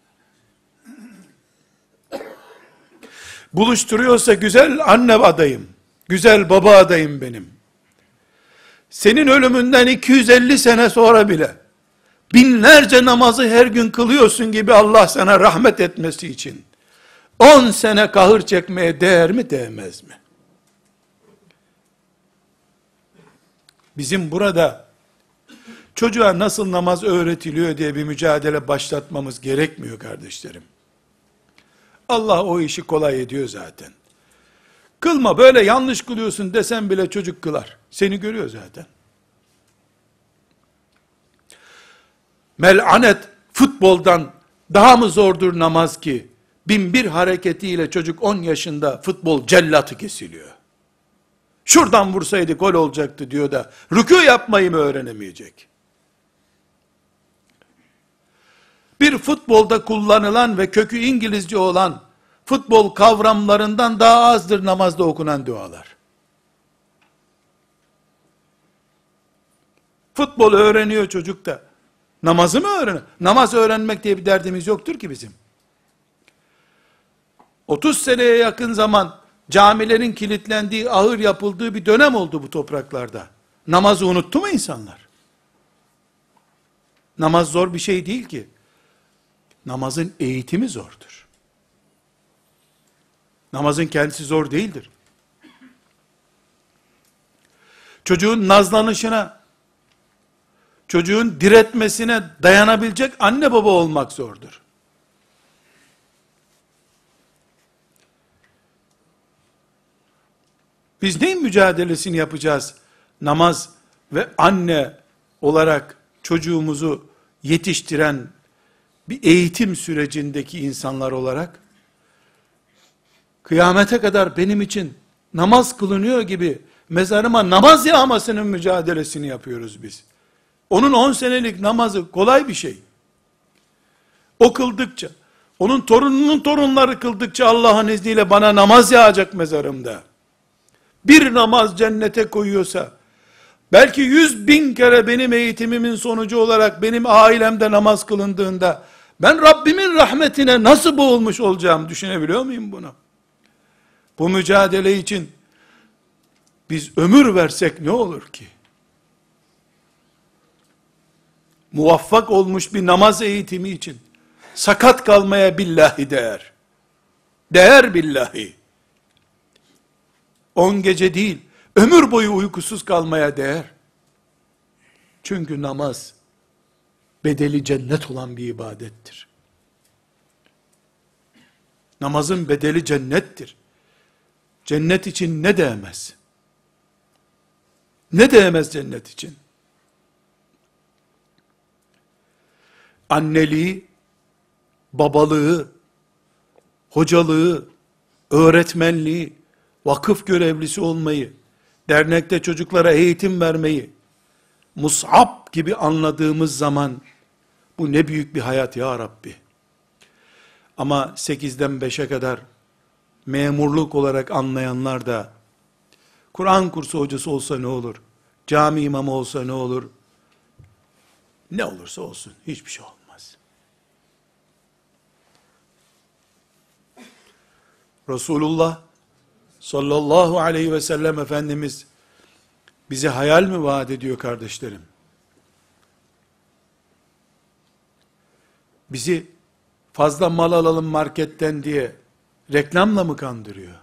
S1: Buluşturuyorsa güzel anne adayım, güzel baba adayım benim. Senin ölümünden 250 sene sonra bile, binlerce namazı her gün kılıyorsun gibi Allah sana rahmet etmesi için, 10 sene kahır çekmeye değer mi, değmez mi? Bizim burada, çocuğa nasıl namaz öğretiliyor diye bir mücadele başlatmamız gerekmiyor kardeşlerim. Allah o işi kolay ediyor zaten. Kılma, böyle yanlış kılıyorsun desen bile çocuk kılar. Seni görüyor zaten. Melanet futboldan daha mı zordur namaz ki? 1001 hareketiyle çocuk 10 yaşında futbol cellatı kesiliyor. Şuradan vursaydı gol olacaktı diyor da rükû yapmayı mı öğrenemeyecek? Bir futbolda kullanılan ve kökü İngilizce olan futbol kavramlarından daha azdır namazda okunan dualar. Futbol öğreniyor çocuk da. Namazı mı öğreniyor? Namaz öğrenmek diye bir derdimiz yoktur ki bizim. 30 seneye yakın zaman camilerin kilitlendiği, ahır yapıldığı bir dönem oldu bu topraklarda. Namazı unuttu mu insanlar? Namaz zor bir şey değil ki. Namazın eğitimi zordur. Namazın kendisi zor değildir. Çocuğun nazlanışına, çocuğun diretmesine dayanabilecek anne baba olmak zordur. Biz neyin mücadelesini yapacağız? Namaz ve anne olarak çocuğumuzu yetiştiren bir eğitim sürecindeki insanlar olarak, kıyamete kadar benim için namaz kılınıyor gibi mezarıma namaz yağmasının mücadelesini yapıyoruz biz. Onun 10 senelik namazı kolay bir şey. O kıldıkça, onun torununun torunları kıldıkça Allah'ın izniyle bana namaz yağacak mezarımda. Bir namaz cennete koyuyorsa, belki 100.000 kere benim eğitimimin sonucu olarak benim ailemde namaz kılındığında, ben Rabbimin rahmetine nasıl boğulmuş olacağım, düşünebiliyor muyum bunu? Bu mücadele için biz ömür versek ne olur ki? Muvaffak olmuş bir namaz eğitimi için sakat kalmaya billahi değer. Değer billahi. 10 gece değil, ömür boyu uykusuz kalmaya değer. Çünkü namaz bedeli cennet olan bir ibadettir. Namazın bedeli cennettir. Cennet için ne değmez? Ne değmez cennet için? Anneliği, babalığı, hocalığı, öğretmenliği, vakıf görevlisi olmayı, dernekte çocuklara eğitim vermeyi, Mus'ab gibi anladığımız zaman, bu ne büyük bir hayat ya Rabbi. Ama 8'den 5'e kadar, memurluk olarak anlayanlar da, Kur'an kursu hocası olsa ne olur, cami imamı olsa ne olur, ne olursa olsun, hiçbir şey olmaz. Resulullah sallallahu aleyhi ve sellem Efendimiz bize hayal mi vaat ediyor kardeşlerim? Bizi fazla mal alalım marketten diye reklamla mı kandırıyor?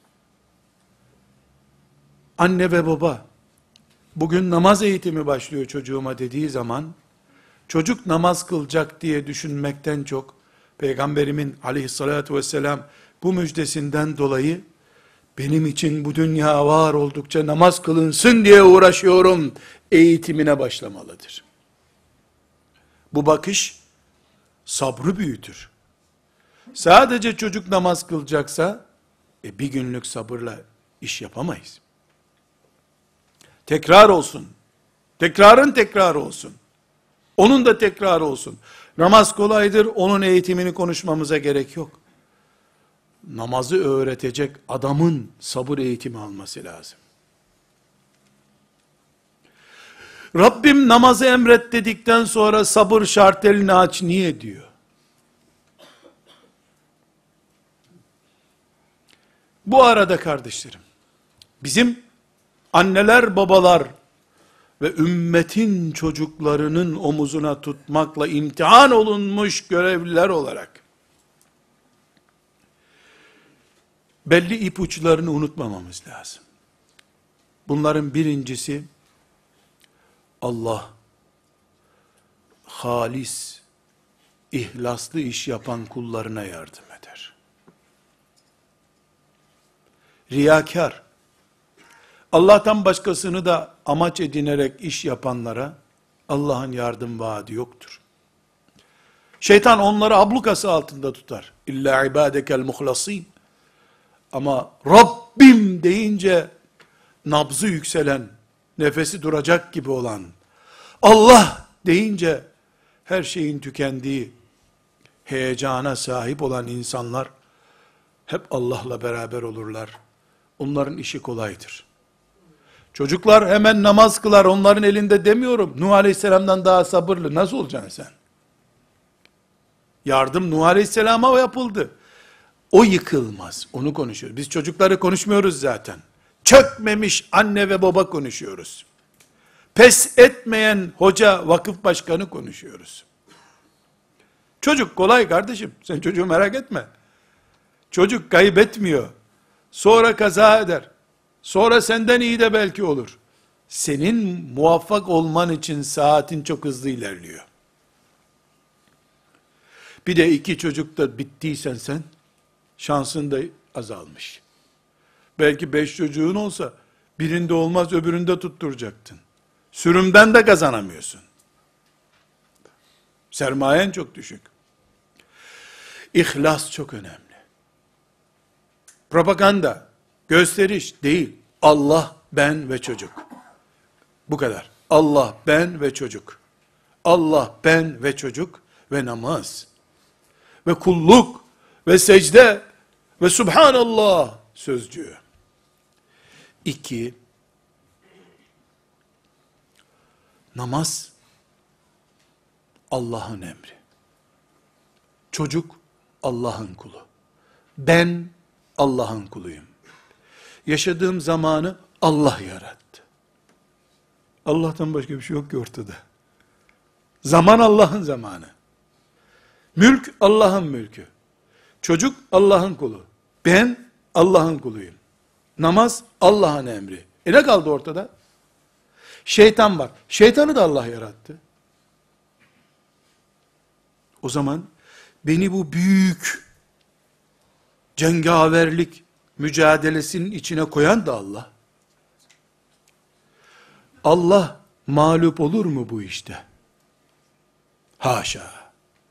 S1: Anne ve baba bugün namaz eğitimi başlıyor çocuğuma dediği zaman, çocuk namaz kılacak diye düşünmekten çok, Peygamberimin aleyhissalatu vesselam bu müjdesinden dolayı, benim için bu dünya var oldukça namaz kılınsın diye uğraşıyorum eğitimine başlamalıdır. Bu bakış sabrı büyütür. Sadece çocuk namaz kılacaksa, bir günlük sabırla iş yapamayız. Tekrar olsun. Tekrarın tekrarı olsun. Onun da tekrarı olsun. Namaz kolaydır, onun eğitimini konuşmamıza gerek yok. Namazı öğretecek adamın sabır eğitimi alması lazım. Rabbim namazı emret dedikten sonra sabır şart, elini aç niye diyor? Bu arada kardeşlerim, bizim anneler, babalar ve ümmetin çocuklarının omuzuna tutmakla imtihan olunmuş görevliler olarak, belli ipuçlarını unutmamamız lazım. Bunların birincisi, Allah, halis, ihlaslı iş yapan kullarına yardım eder. Riyakar, Allah'tan başkasını da amaç edinerek iş yapanlara, Allah'ın yardım vaadi yoktur. Şeytan onları ablukası altında tutar. İlla ibadekel muhlasin. Ama Rabbim deyince, nabzı yükselen, nefesi duracak gibi olan, Allah deyince, her şeyin tükendiği, heyecana sahip olan insanlar, hep Allah'la beraber olurlar. Onların işi kolaydır. Çocuklar hemen namaz kılar, onların elinde demiyorum. Nuh Aleyhisselam'dan daha sabırlı. Nasıl olacaksın sen? Yardım Nuh Aleyhisselam'a yapıldı. O yıkılmaz. Onu konuşuyoruz. Biz çocukları konuşmuyoruz zaten. Çökmemiş anne ve baba konuşuyoruz. Pes etmeyen hoca, vakıf başkanı konuşuyoruz. Çocuk kolay kardeşim. Sen çocuğu merak etme. Çocuk kaybetmiyor. Sonra kaza eder. Sonra senden iyi de belki olur. Senin muvaffak olman için saatin çok hızlı ilerliyor. Bir de 2 çocuk da bittiysen sen, şansın da azalmış. Belki 5 çocuğun olsa, birinde olmaz öbüründe tutturacaktın. Sürümden de kazanamıyorsun. Sermayen çok düşük. İhlas çok önemli. Propaganda, gösteriş değil. Allah, ben ve çocuk. Bu kadar. Allah, ben ve çocuk. Allah, ben ve çocuk ve namaz. Ve kulluk ve secde ve Subhanallah sözcüğü. 2. Namaz Allah'ın emri. Çocuk Allah'ın kulu. Ben Allah'ın kuluyum. Yaşadığım zamanı Allah yarattı. Allah'tan başka bir şey yok ki ortada. Zaman Allah'ın zamanı. Mülk Allah'ın mülkü. Çocuk Allah'ın kulu. Ben Allah'ın kuluyum. Namaz Allah'ın emri. Ne kaldı ortada? Şeytan var. Şeytanı da Allah yarattı. O zaman beni bu büyük cengaverlik mücadelesinin içine koyan da Allah. Allah mağlup olur mu bu işte? Haşa.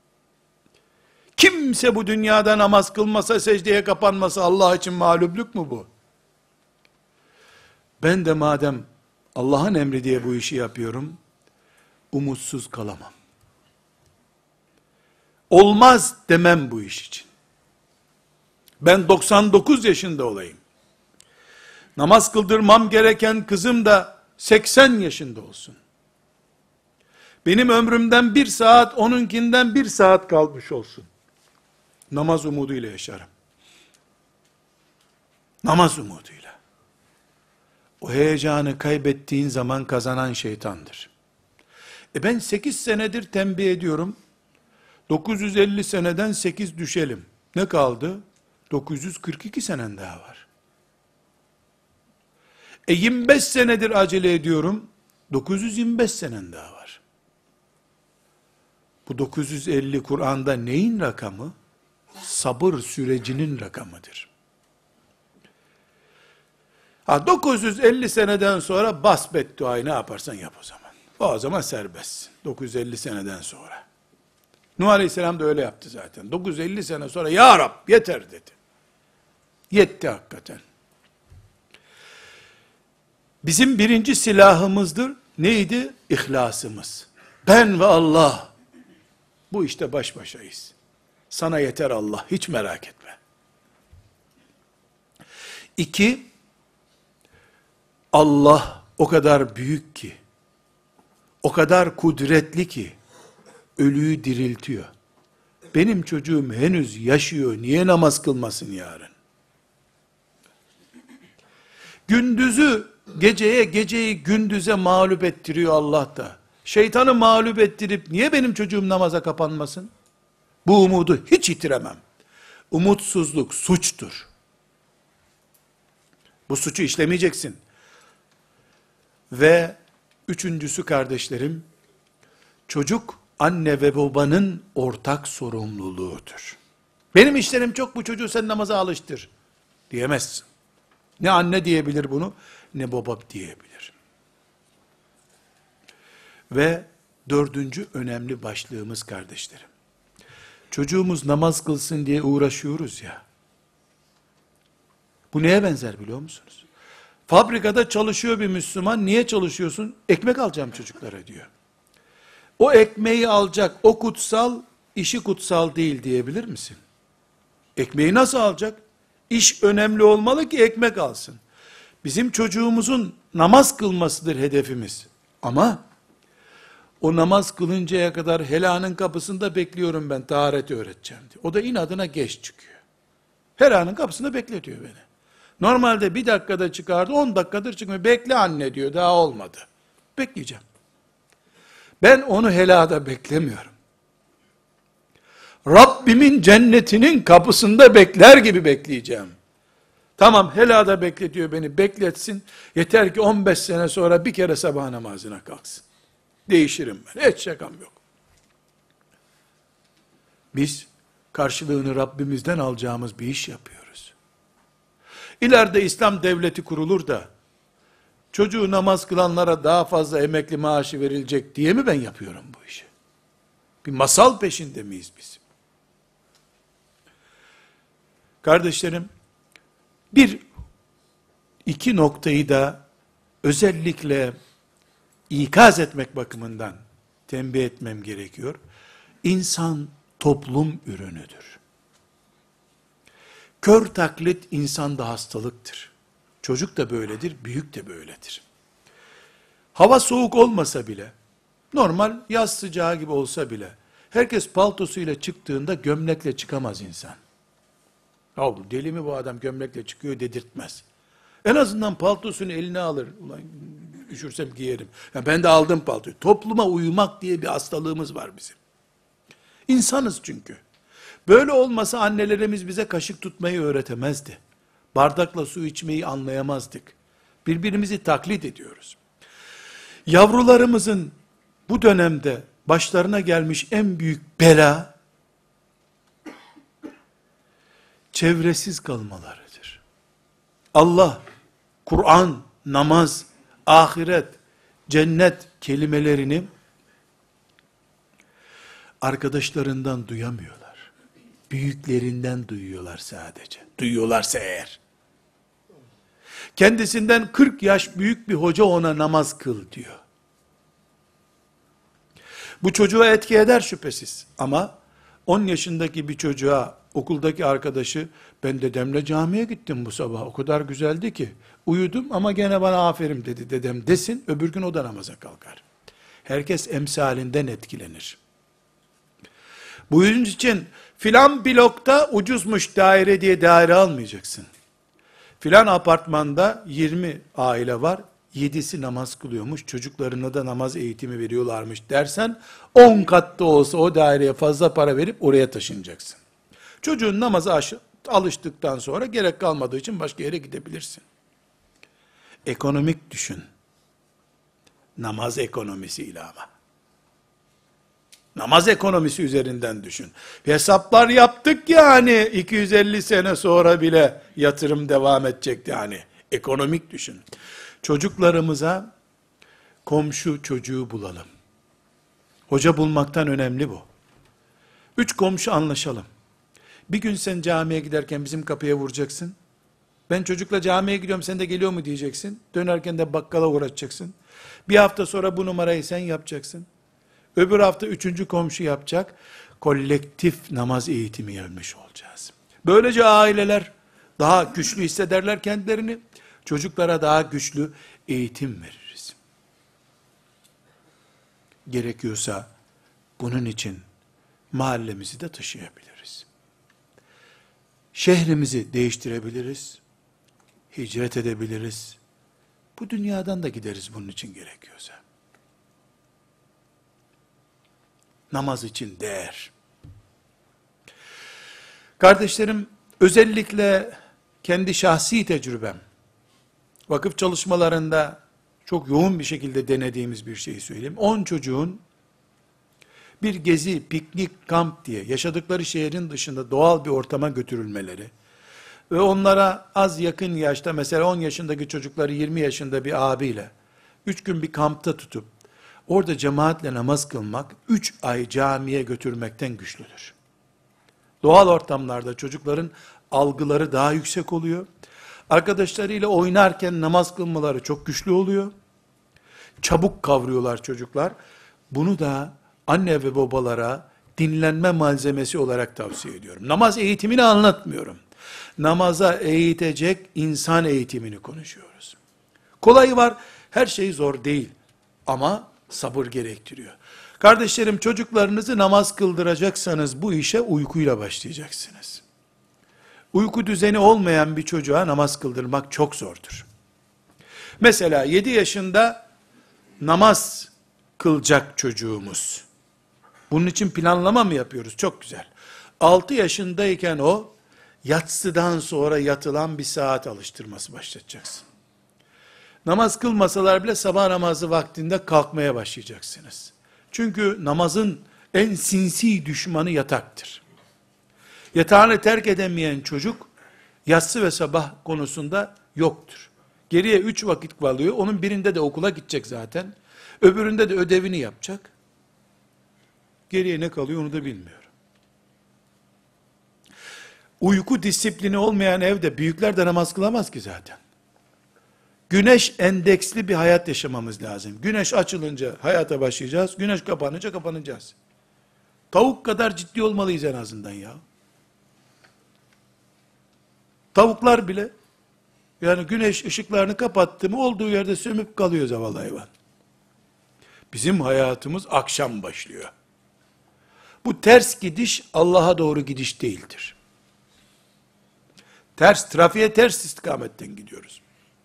S1: Kimse bu dünyada namaz kılmasa, secdeye kapanmasa Allah için mağlupluk mu bu? Ben de madem Allah'ın emri diye bu işi yapıyorum, umutsuz kalamam. Olmaz demem bu iş için. Ben 99 yaşında olayım. Namaz kıldırmam gereken kızım da 80 yaşında olsun. Benim ömrümden 1 saat, onunkinden 1 saat kalmış olsun. Namaz umuduyla yaşarım. Namaz umuduyla. O heyecanı kaybettiğin zaman kazanan şeytandır. Ben 8 senedir tembih ediyorum. 950 seneden 8 düşelim. Ne kaldı? 942 senen daha var. 25 senedir acele ediyorum. 925 senen daha var. Bu 950 Kur'an'da neyin rakamı? Sabır sürecinin rakamıdır. 950 seneden sonra bas bedduayı ne yaparsan yap o zaman. O zaman serbestsin. 950 seneden sonra. Nuh Aleyhisselam da öyle yaptı zaten. 950 sene sonra ya Rab yeter dedi. Yetti hakikaten. Bizim birinci silahımızdır. Neydi? İhlasımız. Ben ve Allah. Bu işte baş başayız. Sana yeter Allah. Hiç merak etme. 2. Allah o kadar büyük ki, o kadar kudretli ki, ölüyü diriltiyor. Benim çocuğum henüz yaşıyor, niye namaz kılmasın yarın? Gündüzü geceye, geceyi gündüze mağlup ettiriyor Allah da. Şeytanı mağlup ettirip, niye benim çocuğum namaza kapanmasın? Bu umudu hiç yitiremem. Umutsuzluk suçtur. Bu suçu işlemeyeceksin. Ve üçüncüsü kardeşlerim, çocuk anne ve babanın ortak sorumluluğudur. Benim işlerim çok, bu çocuğu sen namaza alıştır diyemezsin. Ne anne diyebilir bunu, ne baba diyebilir. Ve dördüncü önemli başlığımız kardeşlerim. Çocuğumuz namaz kılsın diye uğraşıyoruz ya. Bu neye benzer biliyor musunuz? Fabrikada çalışıyor bir Müslüman, niye çalışıyorsun? Ekmek alacağım çocuklara diyor. O ekmeği alacak, o kutsal, işi kutsal değil diyebilir misin? Ekmeği nasıl alacak? İş önemli olmalı ki ekmek alsın. Bizim çocuğumuzun namaz kılmasıdır hedefimiz. Ama o namaz kılıncaya kadar helanın kapısında bekliyorum ben, tahareti öğreteceğim diye. O da inadına geç çıkıyor. Helanın kapısında bekletiyor beni. Normalde 1 dakikada çıkardı, 10 dakikadır çıkmıyor. Bekle anne diyor, daha olmadı. Bekleyeceğim. Ben onu helada beklemiyorum. Rabbimin cennetinin kapısında bekler gibi bekleyeceğim. Tamam, helada bekletiyor beni, bekletsin. Yeter ki 15 sene sonra bir kere sabah namazına kalksın. Değişirim ben. Hiç şakam yok. Biz karşılığını Rabbimizden alacağımız bir iş yapıyoruz. İleride İslam devleti kurulur da, çocuğu namaz kılanlara daha fazla emekli maaşı verilecek diye mi ben yapıyorum bu işi? Bir masal peşinde miyiz biz? Kardeşlerim, iki noktayı da özellikle ikaz etmek bakımından tembih etmem gerekiyor. İnsan toplum ürünüdür. Kör taklit insanda hastalıktır. Çocuk da böyledir, büyük de böyledir. Hava soğuk olmasa bile, normal yaz sıcağı gibi olsa bile, herkes paltosuyla çıktığında gömlekle çıkamaz insan. Ya deli mi bu adam gömlekle çıkıyor dedirtmez. En azından paltosunu eline alır. Ulan üşürsem giyerim. Ya ben de aldım paltoyu. Topluma uyumak diye bir hastalığımız var bizim. İnsanız çünkü. Böyle olmasa annelerimiz bize kaşık tutmayı öğretemezdi. Bardakla su içmeyi anlayamazdık. Birbirimizi taklit ediyoruz. Yavrularımızın bu dönemde başlarına gelmiş en büyük bela, çevresiz kalmalarıdır. Allah, Kur'an, namaz, ahiret, cennet kelimelerini arkadaşlarından duyamıyorlar. Büyüklerinden duyuyorlar sadece. Duyuyorlarsa eğer. Kendisinden 40 yaş büyük bir hoca ona namaz kıl diyor. Bu çocuğa etki eder şüphesiz. Ama 10 yaşındaki bir çocuğa okuldaki arkadaşı, ben dedemle camiye gittim bu sabah, o kadar güzeldi ki, uyudum ama gene bana aferin dedi dedem desin, öbür gün o da namaza kalkar. Herkes emsalinden etkilenir. Bu için filan blokta ucuzmuş daire diye daire almayacaksın. Filan apartmanda 20 aile var, 7'si namaz kılıyormuş, çocuklarına da namaz eğitimi veriyorlarmış dersen, 10 katta olsa o daireye fazla para verip oraya taşınacaksın. Çocuğun namaza alıştıktan sonra gerek kalmadığı için başka yere gidebilirsin. Ekonomik düşün. Namaz ekonomisiyle ama. Namaz ekonomisi üzerinden düşün. Hesaplar yaptık yani 250 sene sonra bile yatırım devam edecek yani. Ekonomik düşün. Çocuklarımıza komşu çocuğu bulalım. Hoca bulmaktan önemli bu. 3 komşu anlaşalım. Bir gün sen camiye giderken bizim kapıya vuracaksın. Ben çocukla camiye gidiyorum, sen de geliyor mu diyeceksin. Dönerken de bakkala uğratacaksın. Bir hafta sonra bu numarayı sen yapacaksın. Öbür hafta 3. komşu yapacak. Kolektif namaz eğitimi yapmış olacağız. Böylece aileler daha güçlü hissederler kendilerini. Çocuklara daha güçlü eğitim veririz. Gerekiyorsa bunun için mahallemizi de taşıyabiliriz. Şehrimizi değiştirebiliriz. Hicret edebiliriz. Bu dünyadan da gideriz bunun için gerekiyorsa. Namaz için değer. Kardeşlerim, özellikle kendi şahsi tecrübem, vakıf çalışmalarında çok yoğun bir şekilde denediğimiz bir şeyi söyleyeyim. 10 çocuğun bir gezi, piknik, kamp diye yaşadıkları şehrin dışında doğal bir ortama götürülmeleri ve onlara az yakın yaşta, mesela 10 yaşındaki çocukları 20 yaşında bir abiyle 3 gün bir kampta tutup orada cemaatle namaz kılmak 3 ay camiye götürmekten güçlüdür. Doğal ortamlarda çocukların algıları daha yüksek oluyor. Arkadaşlarıyla oynarken namaz kılmaları çok güçlü oluyor. Çabuk kavruyorlar çocuklar. Bunu da anne ve babalara dinlenme malzemesi olarak tavsiye ediyorum. Namaz eğitimini anlatmıyorum. Namaza eğitecek insan eğitimini konuşuyoruz. Kolayı var, her şey zor değil. Ama sabır gerektiriyor. Kardeşlerim, çocuklarınızı namaz kıldıracaksanız bu işe uykuyla başlayacaksınız. Uyku düzeni olmayan bir çocuğa namaz kıldırmak çok zordur. Mesela 7 yaşında namaz kılacak çocuğumuz. Bunun için planlama mı yapıyoruz? Çok güzel. 6 yaşındayken o, yatsıdan sonra yatılan bir saat alıştırması başlatacaksın. Namaz kılmasalar bile sabah namazı vaktinde kalkmaya başlayacaksınız. Çünkü namazın en sinsi düşmanı yataktır. Yatağını terk edemeyen çocuk, Yatsı ve sabah konusunda yoktur. Geriye 3 vakit kalıyor. Onun birinde de okula gidecek zaten. Öbüründe de ödevini yapacak. Geriye ne kalıyor onu da bilmiyorum. Uyku disiplini olmayan evde büyükler de namaz kılamaz ki zaten. Güneş endeksli bir hayat yaşamamız lazım. Güneş açılınca hayata başlayacağız. Güneş kapanınca kapanacağız. Tavuk kadar ciddi olmalıyız en azından ya. Tavuklar bile yani güneş ışıklarını kapattı mı olduğu yerde sönüp kalıyor zavallı hayvan. Bizim hayatımız akşam başlıyor. Bu ters gidiş Allah'a doğru gidiş değildir. Trafiğe ters istikametten gidiyoruz.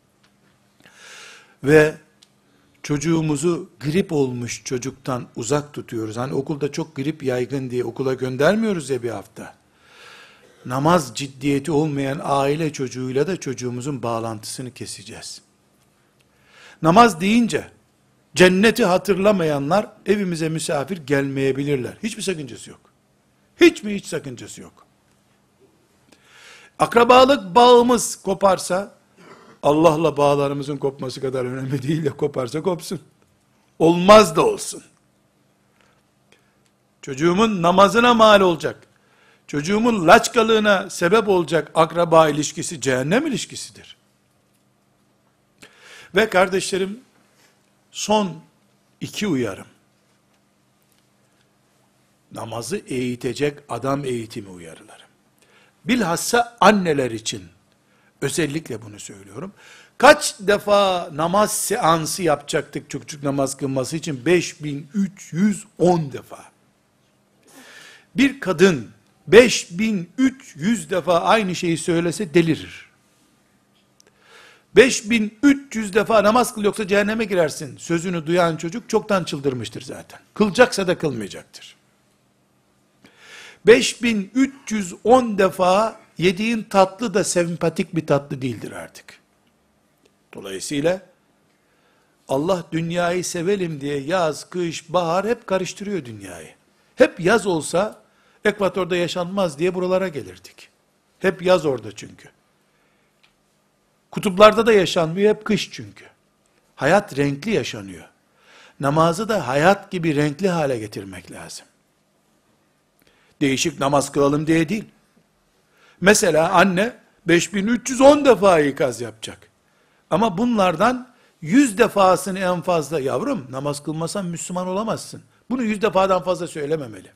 S1: Ve çocuğumuzu grip olmuş çocuktan uzak tutuyoruz. Hani okulda çok grip yaygın diye okula göndermiyoruz ya bir hafta. Namaz ciddiyeti olmayan aile çocuğuyla da çocuğumuzun bağlantısını keseceğiz. Namaz deyince cenneti hatırlamayanlar evimize misafir gelmeyebilirler. Hiçbir sakıncası yok. Hiç sakıncası yok. Akrabalık bağımız koparsa, Allah'la bağlarımızın kopması kadar önemli değil ya, koparsa kopsun. Olmaz da olsun. Çocuğumun namazına mal olacak, çocuğumun laçkalığına sebep olacak akraba ilişkisi cehennem ilişkisidir. Ve kardeşlerim, son 2 uyarım. Namazı eğitecek adam eğitimi uyarılarım. Bilhassa anneler için özellikle bunu söylüyorum. Kaç defa namaz seansı yapacaktık çocuk namaz kılması için? 5310 defa. Bir kadın 5300 defa aynı şeyi söylese delirir. 5300 defa namaz kıl yoksa cehenneme girersin sözünü duyan çocuk çoktan çıldırmıştır zaten. Kılacaksa da kılmayacaktır. 5310 defa yediğin tatlı da sempatik bir tatlı değildir artık. Dolayısıyla Allah dünyayı sevelim diye yaz, kış, bahar hep karıştırıyor dünyayı. Hep yaz olsa ekvatorda yaşanmaz diye buralara gelirdik. Hep yaz orada çünkü. Kutuplarda da yaşanmıyor, hep kış çünkü. Hayat renkli yaşanıyor. Namazı da hayat gibi renkli hale getirmek lazım. Değişik namaz kılalım diye değil. Mesela anne 5310 defa ikaz yapacak. Ama bunlardan 100 defasını en fazla, yavrum namaz kılmasan Müslüman olamazsın. Bunu 100 defadan fazla söylememeli.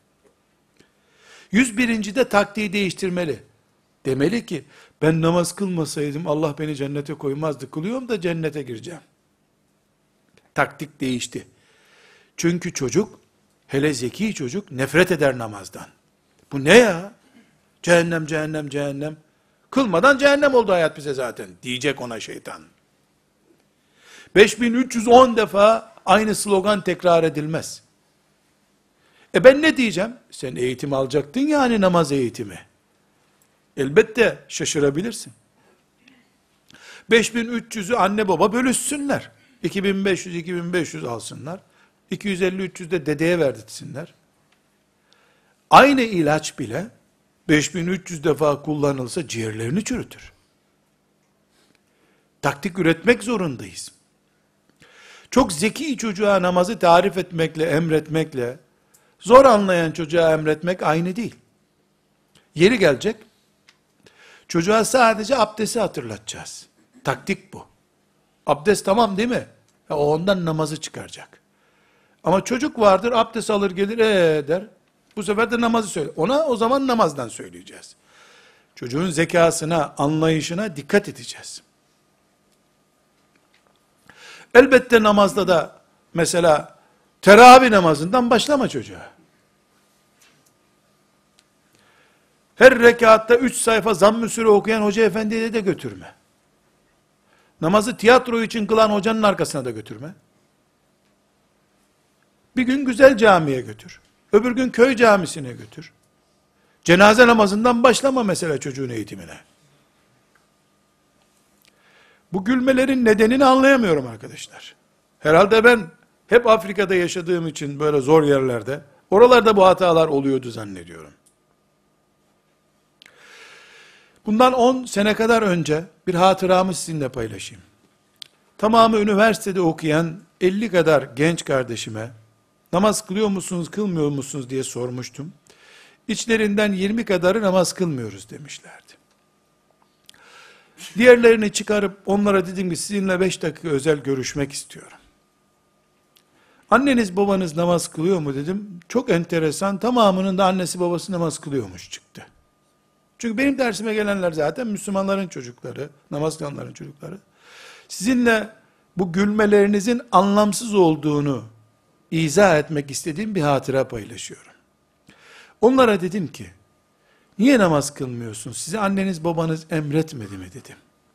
S1: 101. de taktiği değiştirmeli. Demeli ki ben namaz kılmasaydım Allah beni cennete koymazdı. Kılıyorum da cennete gireceğim. Taktik değişti. Çünkü çocuk, hele zeki çocuk nefret eder namazdan. Bu ne ya? Cehennem, cehennem, cehennem. Kılmadan cehennem oldu hayat bize zaten. Diyecek ona şeytan. 5310 defa aynı slogan tekrar edilmez. Ben ne diyeceğim? Sen eğitim alacaktın ya hani namaz eğitimi. Elbette şaşırabilirsin. 5300'ü anne baba bölüşsünler. 2500 alsınlar. 250-300 de dedeye verdirsinler. Aynı ilaç bile 5300 defa kullanılsa ciğerlerini çürütür. Taktik üretmek zorundayız. Çok zeki çocuğa namazı tarif etmekle, emretmekle, zor anlayan çocuğa emretmek aynı değil. Yeri gelecek, çocuğa sadece abdesti hatırlatacağız. Taktik bu. Abdest tamam değil mi? O ondan namazı çıkaracak. Ama çocuk vardır, abdest alır gelir, der. Bu sefer de namazı söyle. Ona o zaman namazdan söyleyeceğiz. Çocuğun zekasına, anlayışına dikkat edeceğiz. Elbette namazda da mesela teravih namazından başlama çocuğa. Her rekatta 3 sayfa zamm-ı sure okuyan hoca efendiye de götürme. Namazı tiyatro için kılan hocanın arkasına da götürme. Bir gün güzel camiye götür. Öbür gün köy camisine götür. Cenaze namazından başlama mesela çocuğun eğitimine. Bu gülmelerin nedenini anlayamıyorum arkadaşlar. Herhalde ben hep Afrika'da yaşadığım için böyle zor yerlerde, oralarda bu hatalar oluyordu zannediyorum. Bundan 10 sene kadar önce bir hatıramı sizinle paylaşayım. Tamamı üniversitede okuyan 50 kadar genç kardeşime namaz kılıyor musunuz, kılmıyor musunuz diye sormuştum. İçlerinden 20 kadarı namaz kılmıyoruz demişlerdi. Diğerlerini çıkarıp onlara dedim ki sizinle 5 dakika özel görüşmek istiyorum. Anneniz babanız namaz kılıyor mu dedim. Çok enteresan, tamamının da annesi babası namaz kılıyormuş çıktı. Çünkü benim dersime gelenler zaten Müslümanların çocukları, namaz kılanların çocukları. Sizinle bu gülmelerinizin anlamsız olduğunu izah etmek istediğim bir hatıra paylaşıyorum. Onlara dedim ki, niye namaz kılmıyorsunuz? Size anneniz babanız emretmedi mi dedim.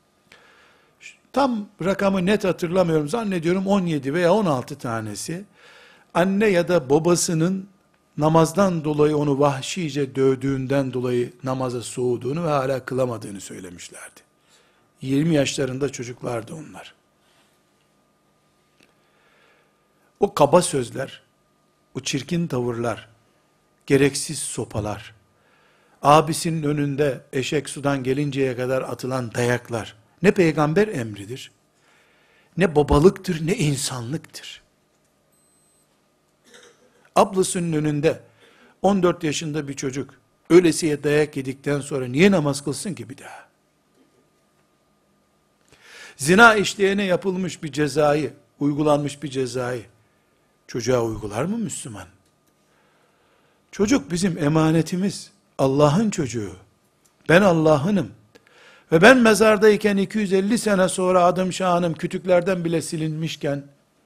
S1: Tam rakamı net hatırlamıyorum, zannediyorum 17 veya 16 tanesi, anne ya da babasının namazdan dolayı onu vahşice dövdüğünden dolayı namaza soğuduğunu ve hala kılamadığını söylemişlerdi. 20 yaşlarında çocuklardı onlar. O kaba sözler, o çirkin tavırlar, gereksiz sopalar, abisinin önünde eşek sudan gelinceye kadar atılan dayaklar, ne peygamber emridir, ne babalıktır, ne insanlıktır. Ablasının önünde 14 yaşında bir çocuk öylesiye dayak yedikten sonra niye namaz kılsın ki bir daha? Zina işleyene yapılmış bir cezayı, uygulanmış bir cezayı çocuğa uygular mı Müslüman? Çocuk bizim emanetimiz. Allah'ın çocuğu. Ben Allah'ınım. Ve ben mezardayken 250 sene sonra adım şanım kütüklerden bile silinmişken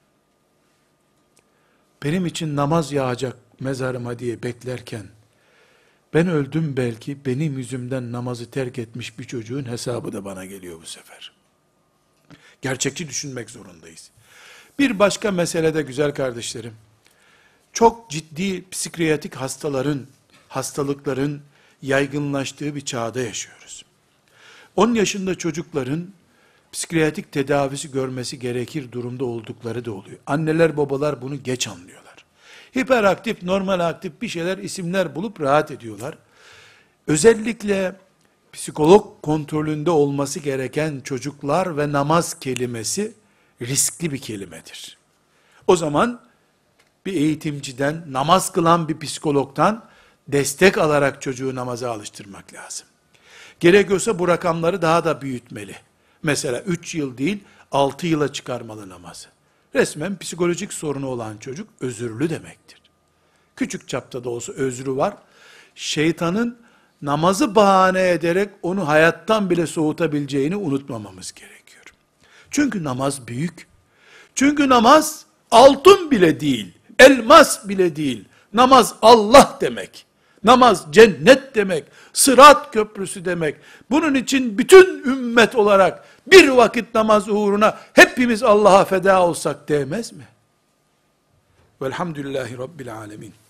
S1: benim için namaz yağacak mezarıma diye beklerken ben öldüm belki benim yüzümden namazı terk etmiş bir çocuğun hesabı da bana geliyor bu sefer. Gerçekçi düşünmek zorundayız. Bir başka meselede güzel kardeşlerim, çok ciddi psikiyatrik hastalıkların yaygınlaştığı bir çağda yaşıyoruz. 10 yaşında çocukların psikiyatrik tedavisi görmesi gerekir durumda oldukları da oluyor. Anneler babalar bunu geç anlıyorlar. Hiperaktif, normal aktif bir şeyler, isimler bulup rahat ediyorlar. Özellikle psikolog kontrolünde olması gereken çocuklar ve namaz kelimesi riskli bir kelimedir. O zaman bir eğitimciden, namaz kılan bir psikologdan destek alarak çocuğu namaza alıştırmak lazım. Gerekiyorsa bu rakamları daha da büyütmeli. Mesela 3 yıl değil, 6 yıla çıkarmalı namazı. Resmen psikolojik sorunu olan çocuk özürlü demektir. Küçük çapta da olsa özrü var. Şeytanın namazı bahane ederek onu hayattan bile soğutabileceğini unutmamamız gerekiyor. Çünkü namaz büyük. Çünkü namaz altın bile değil, elmas bile değil. Namaz Allah demek. Namaz cennet demek. Sırat köprüsü demek. Bunun için bütün ümmet olarak bir vakit namaz uğruna hepimiz Allah'a feda olsak değmez mi? Velhamdülillahi Rabbil alemin.